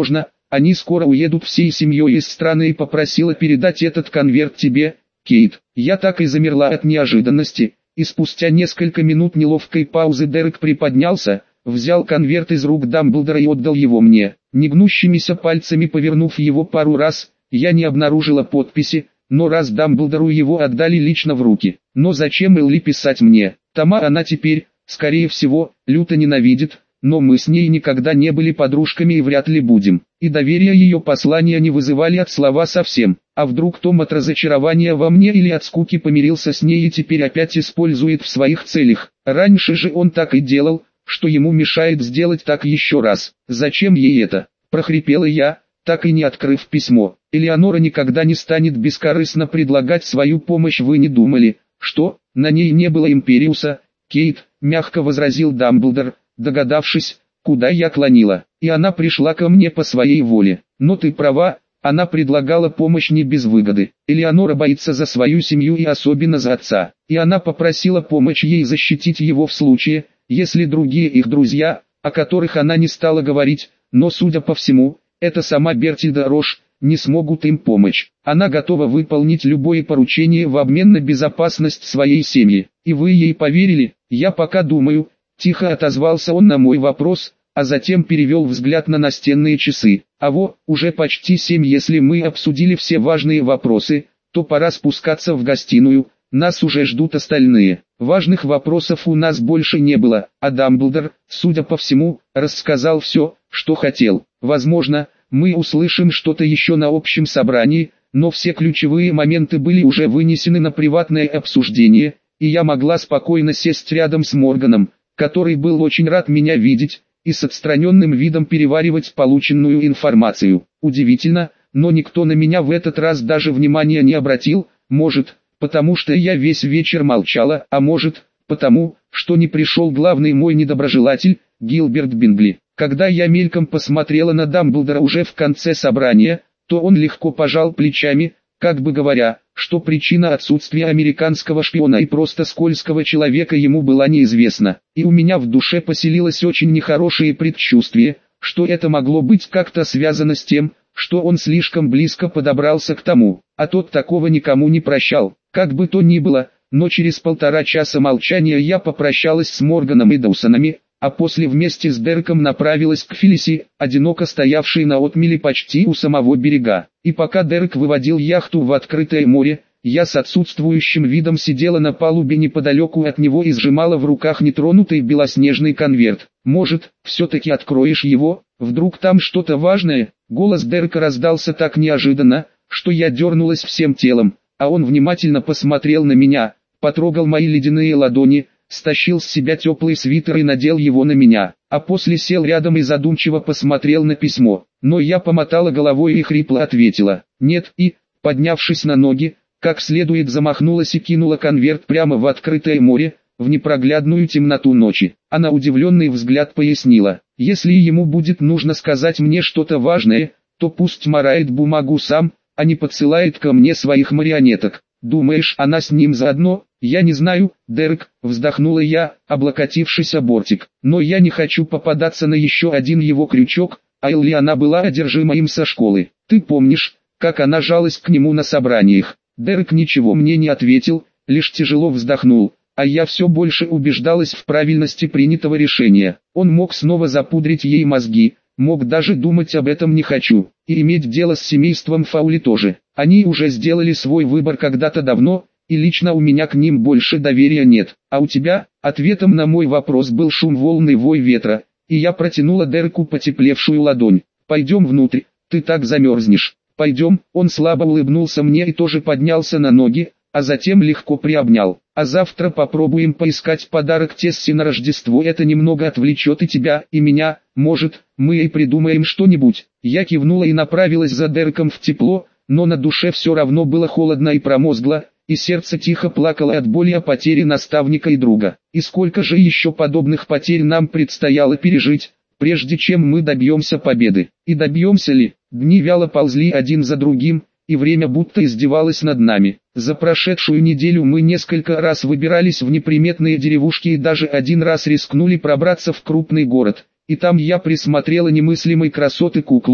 Они скоро уедут всей семьей из страны и попросила передать этот конверт тебе, Кейт. Я так и замерла от неожиданности, и спустя несколько минут неловкой паузы Дерек приподнялся, взял конверт из рук Дамблдора и отдал его мне. Негнущимися пальцами повернув его пару раз, я не обнаружила подписи, но раз Дамблдору его отдали лично в руки. Но зачем Элли писать мне? Тома она теперь, скорее всего, люто ненавидит, но мы с ней никогда не были подружками и вряд ли будем. И доверия ее послания не вызывали от слова совсем. А вдруг Том от разочарования во мне или от скуки помирился с ней и теперь опять использует в своих целях. Раньше же он так и делал, что ему мешает сделать так еще раз. Зачем ей это? Прохрипела я, так и не открыв письмо. Элеонора никогда не станет бескорыстно предлагать свою помощь. Вы не думали, что на ней не было Империуса? Кейт, мягко возразил Дамблдор, догадавшись, куда я клонила. И она пришла ко мне по своей воле. Но ты права, она предлагала помощь не без выгоды. Элеонора боится за свою семью и особенно за отца. И она попросила помочь ей защитить его в случае, если другие их друзья, о которых она не стала говорить, но судя по всему, это сама Бертильда Рош, не смогут им помочь. Она готова выполнить любое поручение в обмен на безопасность своей семьи. И вы ей поверили? Я пока думаю, тихо отозвался он на мой вопрос, а затем перевел взгляд на настенные часы. Уже почти 7. Если мы обсудили все важные вопросы, то пора спускаться в гостиную, нас уже ждут остальные. Важных вопросов у нас больше не было, а Дамблдор, судя по всему, рассказал все, что хотел. Возможно, мы услышим что-то еще на общем собрании, но все ключевые моменты были уже вынесены на приватное обсуждение, и я могла спокойно сесть рядом с Морганом, который был очень рад меня видеть, и с отстраненным видом переваривать полученную информацию. Удивительно, но никто на меня в этот раз даже внимания не обратил, может, потому что я весь вечер молчала, а может, потому, что не пришел главный мой недоброжелатель, Гилберт Бингли. Когда я мельком посмотрела на Дамблдора уже в конце собрания, то он легко пожал плечами, как бы говоря, что причина отсутствия американского шпиона и просто скользкого человека ему была неизвестна. И у меня в душе поселилось очень нехорошее предчувствие, что это могло быть как-то связано с тем, что он слишком близко подобрался к тому, а тот такого никому не прощал. Как бы то ни было, но через 1,5 часа молчания я попрощалась с Морганом и Доусонами, а после вместе с Дереком направилась к Фелиси, одиноко стоявшей на отмеле почти у самого берега. И пока Дерек выводил яхту в открытое море, я с отсутствующим видом сидела на палубе неподалеку от него и сжимала в руках нетронутый белоснежный конверт. «Может, все-таки откроешь его? Вдруг там что-то важное?» Голос Дерека раздался так неожиданно, что я дернулась всем телом, а он внимательно посмотрел на меня, потрогал мои ледяные ладони, стащил с себя теплый свитер и надел его на меня, а после сел рядом и задумчиво посмотрел на письмо. Но я помотала головой и хрипло ответила «нет» и, поднявшись на ноги, как следует замахнулась и кинула конверт прямо в открытое море, в непроглядную темноту ночи. А на удивленный взгляд пояснила: если ему будет нужно сказать мне что-то важное, то пусть марает бумагу сам, а не подсылает ко мне своих марионеток. Думаешь, она с ним заодно? Я не знаю, Дерек, вздохнула я, облокотившись о бортик. Но я не хочу попадаться на еще один его крючок, а Элли она была одержима им со школы. Ты помнишь, как она жалась к нему на собраниях? Дерек ничего мне не ответил, лишь тяжело вздохнул, а я все больше убеждалась в правильности принятого решения. Он мог снова запудрить ей мозги, мог даже думать об этом не хочу, и иметь дело с семейством Фаули тоже. Они уже сделали свой выбор когда-то давно, и лично у меня к ним больше доверия нет. А у тебя? Ответом на мой вопрос был шум волн и вой ветра, и я протянула Дереку потеплевшую ладонь. Пойдем внутрь, ты так замерзнешь. Пойдем, он слабо улыбнулся мне и тоже поднялся на ноги, а затем легко приобнял. А завтра попробуем поискать подарок Тессе на Рождество, это немного отвлечет и тебя, и меня, может, мы и придумаем что-нибудь. Я кивнула и направилась за Дереком в тепло, но на душе все равно было холодно и промозгло, и сердце тихо плакало от боли о потере наставника и друга. И сколько же еще подобных потерь нам предстояло пережить, прежде чем мы добьемся победы. И добьемся ли? Дни вяло ползли один за другим, и время будто издевалось над нами. За прошедшую неделю мы несколько раз выбирались в неприметные деревушки и даже один раз рискнули пробраться в крупный город. И там я присмотрела немыслимой красоты куклу,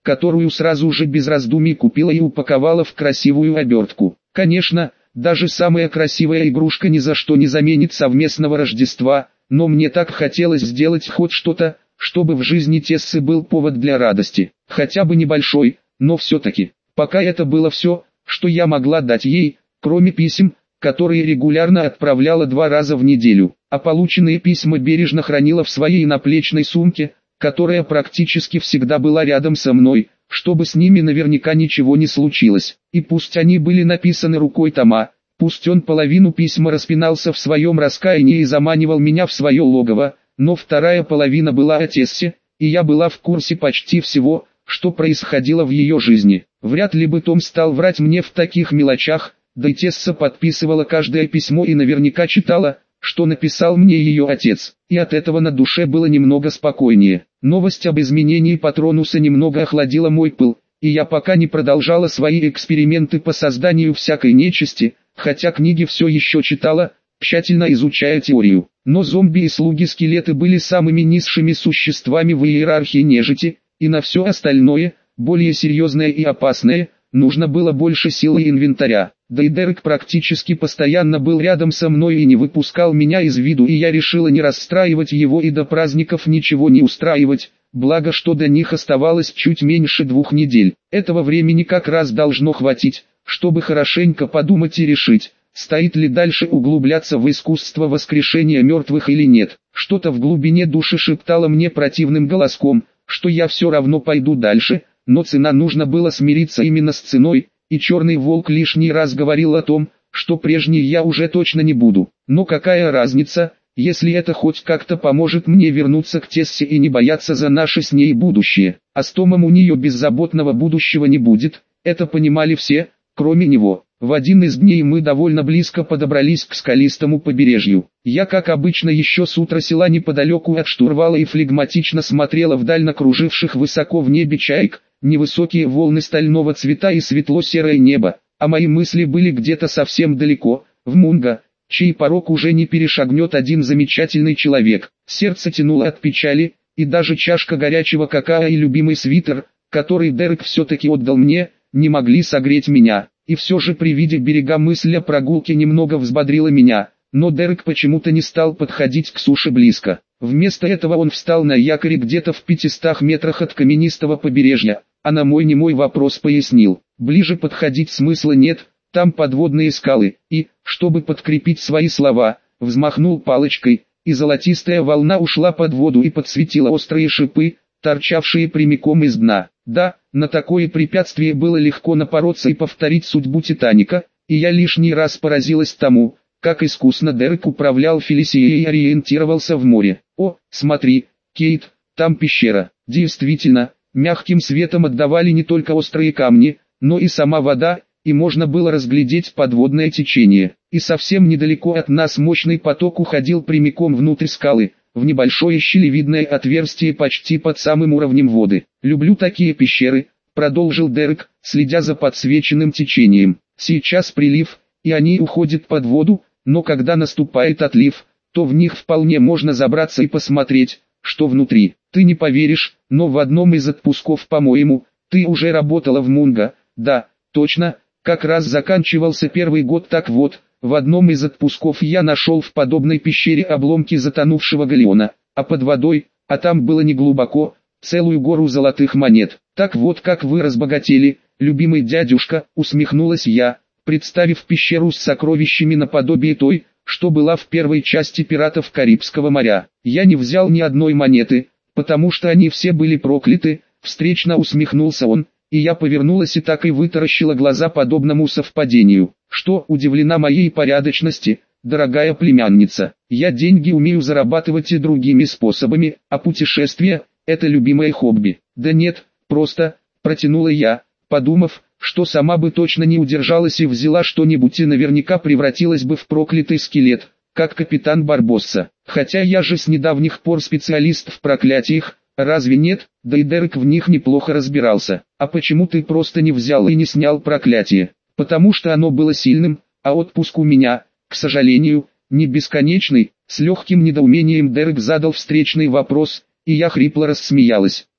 которую сразу же без раздумий купила и упаковала в красивую обертку. Конечно, даже самая красивая игрушка ни за что не заменит совместного Рождества, но мне так хотелось сделать хоть что-то, чтобы в жизни Тессы был повод для радости, хотя бы небольшой, но все-таки. Пока это было все, что я могла дать ей, кроме писем, которые регулярно отправляла 2 раза в неделю, а полученные письма бережно хранила в своей наплечной сумке, которая практически всегда была рядом со мной, чтобы с ними наверняка ничего не случилось. И пусть они были написаны рукой Тома, пусть он половину письма распинался в своем раскаянии и заманивал меня в свое логово, но вторая половина была о Тессе, и я была в курсе почти всего, что происходило в ее жизни. Вряд ли бы Том стал врать мне в таких мелочах, да и Тесса подписывала каждое письмо и наверняка читала, что написал мне ее отец, и от этого на душе было немного спокойнее. Новость об изменении Патронуса немного охладила мой пыл, и я пока не продолжала свои эксперименты по созданию всякой нечисти, хотя книги все еще читала, тщательно изучая теорию. Но зомби и слуги-скелеты были самыми низшими существами в иерархии нежити, и на все остальное, более серьезное и опасное, нужно было больше сил и инвентаря. Да и Дерек практически постоянно был рядом со мной и не выпускал меня из виду, и я решила не расстраивать его и до праздников ничего не устраивать, благо что до них оставалось чуть меньше 2 недель. Этого времени как раз должно хватить, чтобы хорошенько подумать и решить, стоит ли дальше углубляться в искусство воскрешения мертвых или нет. Что-то в глубине души шептало мне противным голоском, что я все равно пойду дальше, но цена, нужно было смириться именно с ценой, и Черный Волк лишний раз говорил о том, что прежний я уже точно не буду. Но какая разница, если это хоть как-то поможет мне вернуться к Тессе и не бояться за наше с ней будущее. А с Томом у нее беззаботного будущего не будет, это понимали все, кроме него. В один из дней мы довольно близко подобрались к скалистому побережью. Я, как обычно, еще с утра села неподалеку от штурвала и флегматично смотрела вдаль на круживших высоко в небе чаек, невысокие волны стального цвета и светло-серое небо, а мои мысли были где-то совсем далеко, в Мунго, чей порог уже не перешагнет один замечательный человек. Сердце тянуло от печали, и даже чашка горячего какао и любимый свитер, который Дерек все-таки отдал мне, не могли согреть меня. И все же при виде берега мысль о прогулке немного взбодрила меня, но Дерек почему-то не стал подходить к суше близко. Вместо этого он встал на якоре где-то в 500 метрах от каменистого побережья, а на мой немой вопрос пояснил: ближе подходить смысла нет, там подводные скалы, и, чтобы подкрепить свои слова, взмахнул палочкой, и золотистая волна ушла под воду и подсветила острые шипы, торчавшие прямиком из дна. Да, на такое препятствие было легко напороться и повторить судьбу Титаника, и я лишний раз поразилась тому, как искусно Дерек управлял Фелисией и ориентировался в море. О, смотри, Кейт, там пещера. Действительно, мягким светом отдавали не только острые камни, но и сама вода, и можно было разглядеть подводное течение. И совсем недалеко от нас мощный поток уходил прямиком внутрь скалы, в небольшое щелевидное отверстие почти под самым уровнем воды. «Люблю такие пещеры», — продолжил Дерек, следя за подсвеченным течением. «Сейчас прилив, и они уходят под воду, но когда наступает отлив, то в них вполне можно забраться и посмотреть, что внутри. Ты не поверишь, но в одном из отпусков, по-моему, ты уже работала в Мунго». «Да, точно, как раз заканчивался первый год, так вот». В одном из отпусков я нашел в подобной пещере обломки затонувшего галеона, а под водой, а там было не глубоко, целую гору золотых монет. Так вот, как вы разбогатели, любимый дядюшка, усмехнулась я, представив пещеру с сокровищами наподобие той, что была в первой части «Пиратов Карибского моря». Я не взял ни одной монеты, потому что они все были прокляты, встречно усмехнулся он, и я повернулась и так и вытаращила глаза подобному совпадению. Что, удивлена моей порядочности, дорогая племянница? Я деньги умею зарабатывать и другими способами, а путешествия – это любимое хобби. Да нет, просто, протянула я, подумав, что сама бы точно не удержалась и взяла что-нибудь и наверняка превратилась бы в проклятый скелет, как капитан Барбосса. Хотя я же с недавних пор специалист в проклятиях, разве нет? Да и Дерек в них неплохо разбирался. А почему ты просто не взял и не снял проклятие? Потому что оно было сильным, а отпуск у меня, к сожалению, не бесконечный. С легким недоумением Дерек задал встречный вопрос, и я хрипло рассмеялась.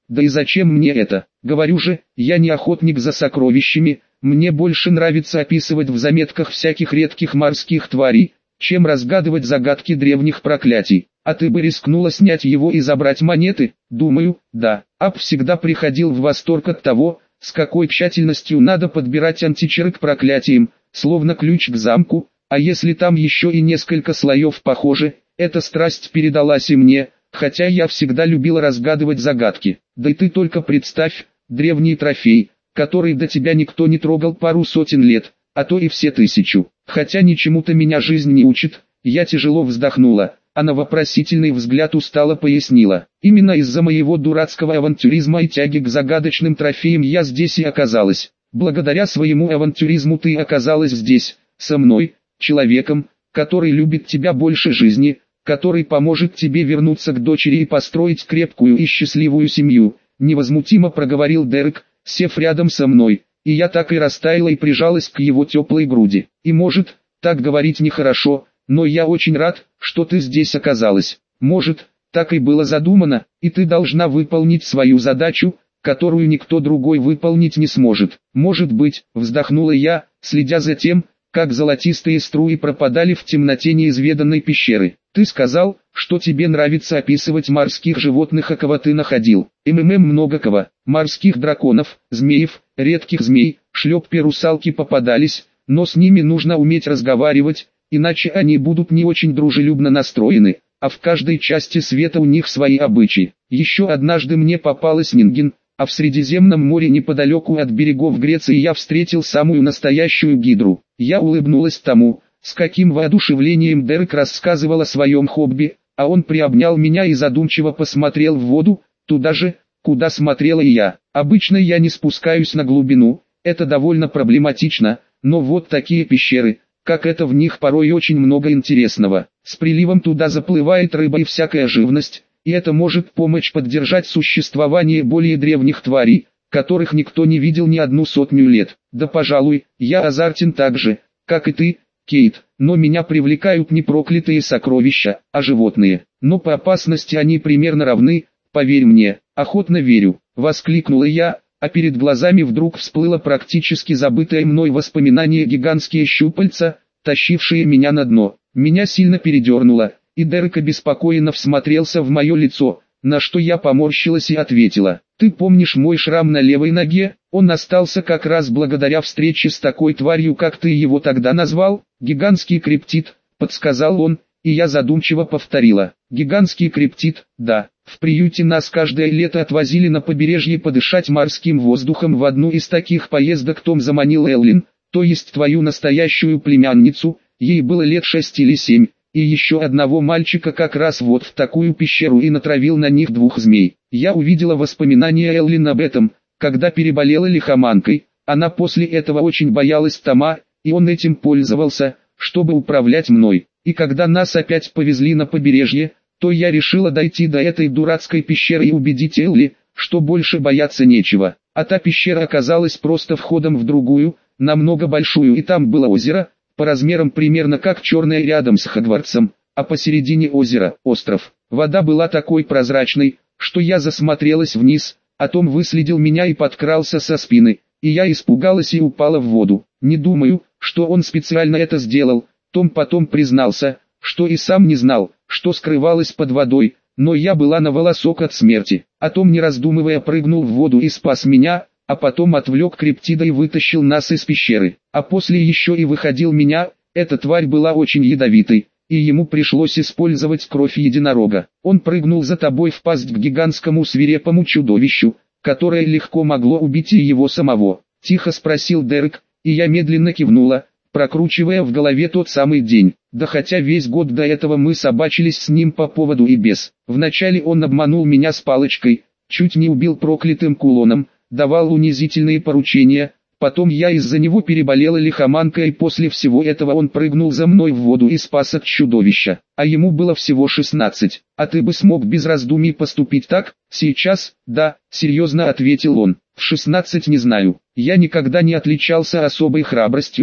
Да и зачем мне это? Говорю же, я не охотник за сокровищами, мне больше нравится описывать в заметках всяких редких морских тварей, чем разгадывать загадки древних проклятий. А ты бы рискнула снять его и забрать монеты? Думаю, да. Аб всегда приходил в восторг от того, с какой тщательностью надо подбирать античары к проклятиям, словно ключ к замку, а если там еще и несколько слоев похоже, эта страсть передалась и мне, хотя я всегда любил разгадывать загадки. Да и ты только представь, древний трофей, который до тебя никто не трогал пару сотен лет, а то и все 1000. Хотя ничему-то меня жизнь не учит, я тяжело вздохнула. Она вопросительный взгляд устало пояснила. Именно из-за моего дурацкого авантюризма и тяги к загадочным трофеям я здесь и оказалась. Благодаря своему авантюризму ты оказалась здесь, со мной, человеком, который любит тебя больше жизни, который поможет тебе вернуться к дочери и построить крепкую и счастливую семью. Невозмутимо проговорил Дерек, сев рядом со мной, и я так и растаяла и прижалась к его теплой груди. И может, так говорить нехорошо, но я очень рад, что ты здесь оказалась. Может, так и было задумано, и ты должна выполнить свою задачу, которую никто другой выполнить не сможет. Может быть, вздохнула я, следя за тем, как золотистые струи пропадали в темноте неизведанной пещеры. Ты сказал, что тебе нравится описывать морских животных, а кого ты находил. Много кого. Морских драконов, змеев, редких змей, шлепки-русалки попадались, но с ними нужно уметь разговаривать, иначе они будут не очень дружелюбно настроены, а в каждой части света у них свои обычаи. Еще однажды мне попалась Нингин, а в Средиземном море неподалеку от берегов Греции я встретил самую настоящую гидру. Я улыбнулась тому, с каким воодушевлением Дерек рассказывал о своем хобби, а он приобнял меня и задумчиво посмотрел в воду, туда же, куда смотрела и я. Обычно я не спускаюсь на глубину, это довольно проблематично, но вот такие пещеры, как это, в них порой очень много интересного. С приливом туда заплывает рыба и всякая живность, и это может помочь поддержать существование более древних тварей, которых никто не видел ни 100 лет. Да пожалуй, я азартен так же, как и ты, Кейт, но меня привлекают не проклятые сокровища, а животные. Но по опасности они примерно равны, поверь мне. Охотно верю, воскликнула я, а перед глазами вдруг всплыло практически забытое мной воспоминание: гигантские щупальца, тащившие меня на дно. Меня сильно передернуло, и Дерек обеспокоенно всмотрелся в мое лицо, на что я поморщилась и ответила: «Ты помнишь мой шрам на левой ноге? Он остался как раз благодаря встрече с такой тварью, как ты его тогда назвал, гигантский криптид», — подсказал он, и я задумчиво повторила: «Гигантский криптид, да». В приюте нас каждое лето отвозили на побережье подышать морским воздухом. В одну из таких поездок Том заманил Эллин, то есть твою настоящую племянницу, ей было лет 6 или 7, и еще одного мальчика как раз вот в такую пещеру и натравил на них 2 змей. Я увидела воспоминания Эллин об этом, когда переболела лихоманкой. Она после этого очень боялась Тома, и он этим пользовался, чтобы управлять мной. И когда нас опять повезли на побережье, то я решила дойти до этой дурацкой пещеры и убедить Элли, что больше бояться нечего. А та пещера оказалась просто входом в другую, намного большую, и там было озеро, по размерам примерно как Черное рядом с Хогвартсом, а посередине озера – остров. Вода была такой прозрачной, что я засмотрелась вниз, а Том выследил меня и подкрался со спины, и я испугалась и упала в воду. Не думаю, что он специально это сделал. Том потом признался, что и сам не знал, что скрывалось под водой, но я была на волосок от смерти. А Том, не раздумывая, прыгнул в воду и спас меня, а потом отвлек криптида и вытащил нас из пещеры. А после еще и выходил меня. Эта тварь была очень ядовитой, и ему пришлось использовать кровь единорога. Он прыгнул за тобой в пасть к гигантскому свирепому чудовищу, которое легко могло убить и его самого. Тихо спросил Дерек, и я медленно кивнула, прокручивая в голове тот самый день. Да хотя весь год до этого мы собачились с ним по поводу и без. Вначале он обманул меня с палочкой, чуть не убил проклятым кулоном, давал унизительные поручения, потом я из-за него переболела лихоманкой, и после всего этого он прыгнул за мной в воду и спас от чудовища. А ему было всего 16. А ты бы смог без раздумий поступить так? Сейчас, да, серьезно ответил он. В 16 не знаю. Я никогда не отличался особой храбростью,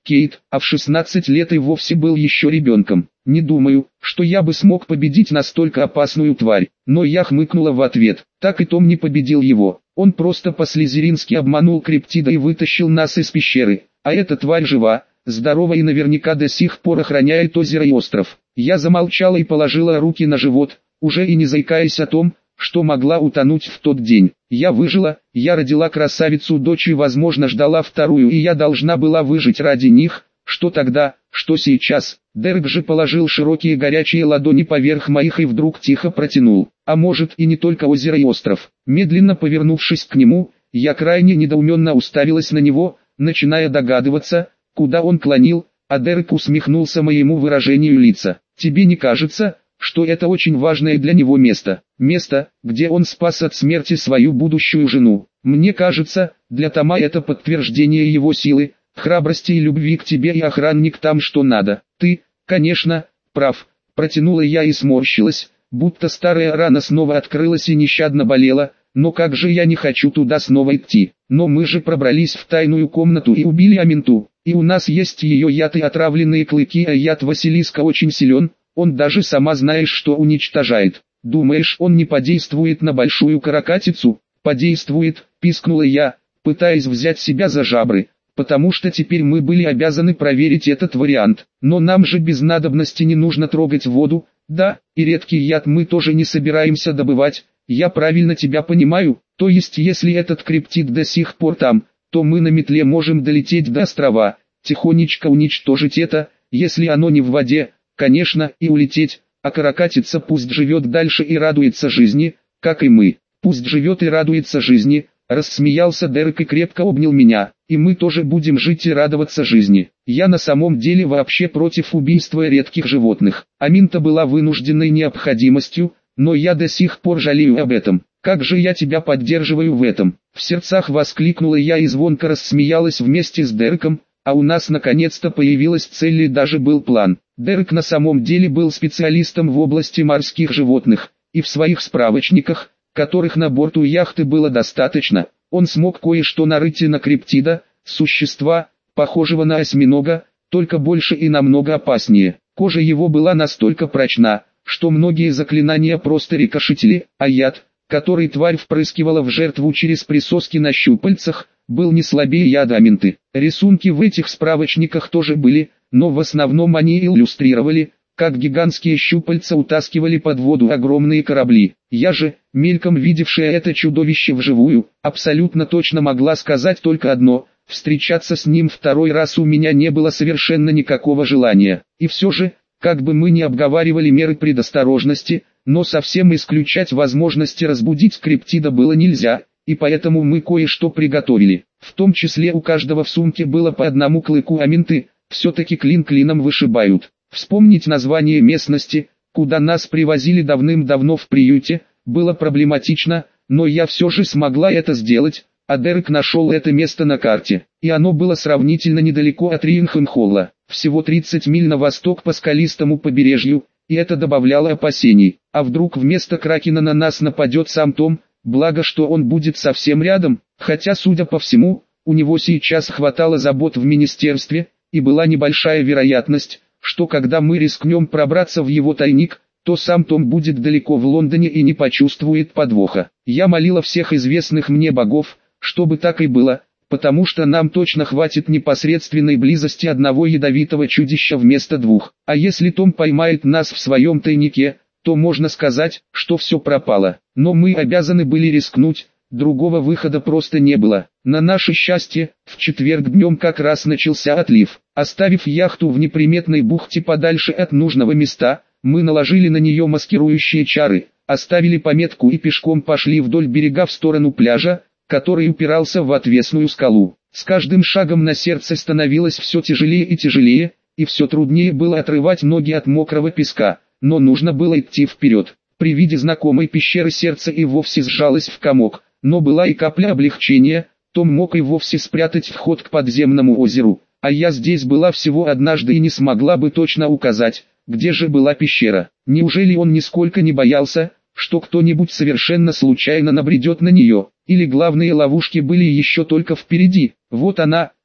Кейт, а в 16 лет и вовсе был еще ребенком. Не думаю, что я бы смог победить настолько опасную тварь, но я хмыкнула в ответ. Так и Том не победил его. Он просто по-слизерински обманул Криптида и вытащил нас из пещеры, а эта тварь жива, здорова и наверняка до сих пор охраняет озеро и остров. Я замолчала и положила руки на живот, уже и не заикаясь о том, что могла утонуть в тот день. Я выжила, я родила красавицу-дочь и возможно ждала вторую, и я должна была выжить ради них. Что тогда, что сейчас? Дерек же положил широкие горячие ладони поверх моих и вдруг тихо протянул. А может и не только озеро и остров. Медленно повернувшись к нему, я крайне недоуменно уставилась на него, начиная догадываться, куда он клонил, а Дерек усмехнулся моему выражению лица. «Тебе не кажется, что это очень важное для него место? Место, где он спас от смерти свою будущую жену? Мне кажется, для Тома это подтверждение его силы, храбрости и любви к тебе, и охранник там что надо. Ты, конечно, прав», протянула я и сморщилась, будто старая рана снова открылась и нещадно болела. «Но как же я не хочу туда снова идти. Но мы же пробрались в тайную комнату и убили Аминту, и у нас есть ее яд и отравленные клыки, а яд Василиска очень силен, он даже сама знаешь что уничтожает. Думаешь, он не подействует на большую каракатицу?» «Подействует», пискнула я, пытаясь взять себя за жабры, потому что теперь мы были обязаны проверить этот вариант. Но нам же без надобности не нужно трогать воду, да, и редкий яд мы тоже не собираемся добывать. Я правильно тебя понимаю? То есть если этот криптид до сих пор там, то мы на метле можем долететь до острова, тихонечко уничтожить это, если оно не в воде, конечно, и улететь, а каракатица пусть живет дальше и радуется жизни, как и мы. Пусть живет и радуется жизни, рассмеялся Дерек и крепко обнял меня, и мы тоже будем жить и радоваться жизни. Я на самом деле вообще против убийства редких животных. Аминта была вынужденной необходимостью, но я до сих пор жалею об этом. Как же я тебя поддерживаю в этом? В сердцах воскликнула я и звонко рассмеялась вместе с Дереком, а у нас наконец-то появилась цель и даже был план. Дерек на самом деле был специалистом в области морских животных, и в своих справочниках, которых на борту яхты было достаточно, он смог кое-что нарыть и на криптида, существа, похожего на осьминога, только больше и намного опаснее. Кожа его была настолько прочна, что многие заклинания просто рикошетили, а яд, который тварь впрыскивала в жертву через присоски на щупальцах, был не слабее яда Аминты. Рисунки в этих справочниках тоже были, но в основном они иллюстрировали, как гигантские щупальца утаскивали под воду огромные корабли. Я же, мельком видевшая это чудовище вживую, абсолютно точно могла сказать только одно: встречаться с ним второй раз у меня не было совершенно никакого желания. И все же, как бы мы ни обговаривали меры предосторожности, но совсем исключать возможности разбудить криптида было нельзя, и поэтому мы кое-что приготовили. В том числе у каждого в сумке было по одному клыку Аминты, все-таки клин клином вышибают. Вспомнить название местности, куда нас привозили давным-давно в приюте, было проблематично, но я все же смогла это сделать, а Дерек нашел это место на карте, и оно было сравнительно недалеко от Риенхенхолла, всего 30 миль на восток по скалистому побережью, и это добавляло опасений. А вдруг вместо Кракена на нас нападет сам Том, благо что он будет совсем рядом, хотя, судя по всему, у него сейчас хватало забот в министерстве, и была небольшая вероятность, что когда мы рискнем пробраться в его тайник, то сам Том будет далеко в Лондоне и не почувствует подвоха. Я молила всех известных мне богов, чтобы так и было, потому что нам точно хватит непосредственной близости одного ядовитого чудища вместо двух. А если Том поймает нас в своем тайнике, то можно сказать, что все пропало. Но мы обязаны были рискнуть, другого выхода просто не было. На наше счастье, в четверг днем как раз начался отлив. Оставив яхту в неприметной бухте подальше от нужного места, мы наложили на нее маскирующие чары, оставили пометку и пешком пошли вдоль берега в сторону пляжа, который упирался в отвесную скалу. С каждым шагом на сердце становилось все тяжелее и тяжелее, и все труднее было отрывать ноги от мокрого песка, но нужно было идти вперед. При виде знакомой пещеры сердце и вовсе сжалось в комок, но была и капля облегчения. Том мог и вовсе спрятать вход к подземному озеру, а я здесь была всего однажды и не смогла бы точно указать, где же была пещера. Неужели он нисколько не боялся, что кто-нибудь совершенно случайно набредет на нее, или главные ловушки были еще только впереди? Вот она,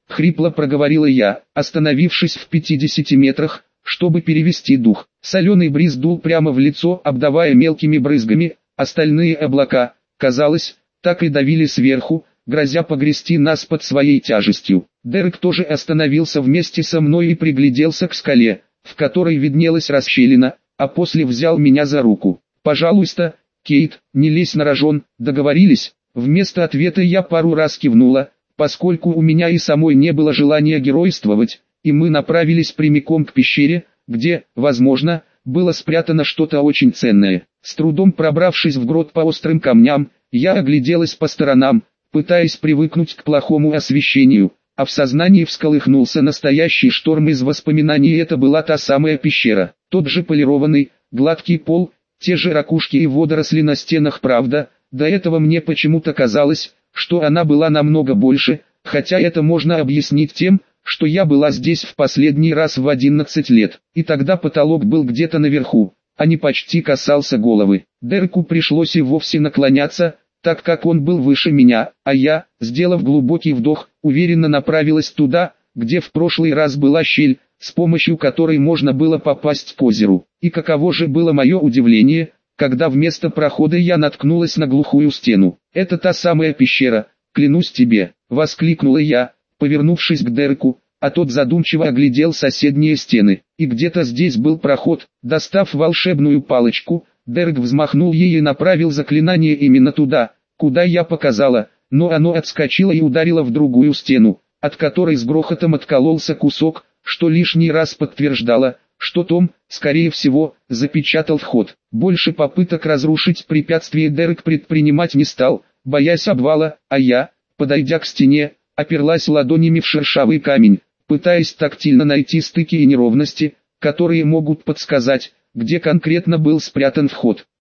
хрипло проговорила я, остановившись в 50 метрах, чтобы перевести дух. Соленый бриз дул прямо в лицо, обдавая мелкими брызгами, остальные облака, казалось, так и давили сверху, грозя погрести нас под своей тяжестью. Дерек тоже остановился вместе со мной и пригляделся к скале, в которой виднелась расщелина, а после взял меня за руку. «Пожалуйста, Кейт, не лезь на рожон, договорились?» Вместо ответа я пару раз кивнула, поскольку у меня и самой не было желания геройствовать, и мы направились прямиком к пещере, где, возможно, было спрятано что-то очень ценное. С трудом пробравшись в грот по острым камням, я огляделась по сторонам, пытаясь привыкнуть к плохому освещению, а в сознании всколыхнулся настоящий шторм из воспоминаний. Это была та самая пещера, тот же полированный, гладкий пол, те же ракушки и водоросли на стенах. Правда, до этого мне почему-то казалось, что она была намного больше, хотя это можно объяснить тем, что я была здесь в последний раз в 11 лет, и тогда потолок был где-то наверху, а не почти касался головы. Дереку пришлось и вовсе наклоняться, так как он был выше меня, а я, сделав глубокий вдох, уверенно направилась туда, где в прошлый раз была щель, с помощью которой можно было попасть к озеру. И каково же было мое удивление, когда вместо прохода я наткнулась на глухую стену. «Это та самая пещера, клянусь тебе!» — воскликнула я, повернувшись к Дереку, а тот задумчиво оглядел соседние стены. И где-то здесь был проход. Достав волшебную палочку, Дерек взмахнул ей и направил заклинание именно туда, куда я показала, но оно отскочило и ударило в другую стену, от которой с грохотом откололся кусок, что лишний раз подтверждало, что Том, скорее всего, запечатал вход. Больше попыток разрушить препятствие Дерек предпринимать не стал, боясь обвала, а я, подойдя к стене, оперлась ладонями в шершавый камень, пытаясь тактильно найти стыки и неровности, которые могут подсказать, где конкретно был спрятан вход.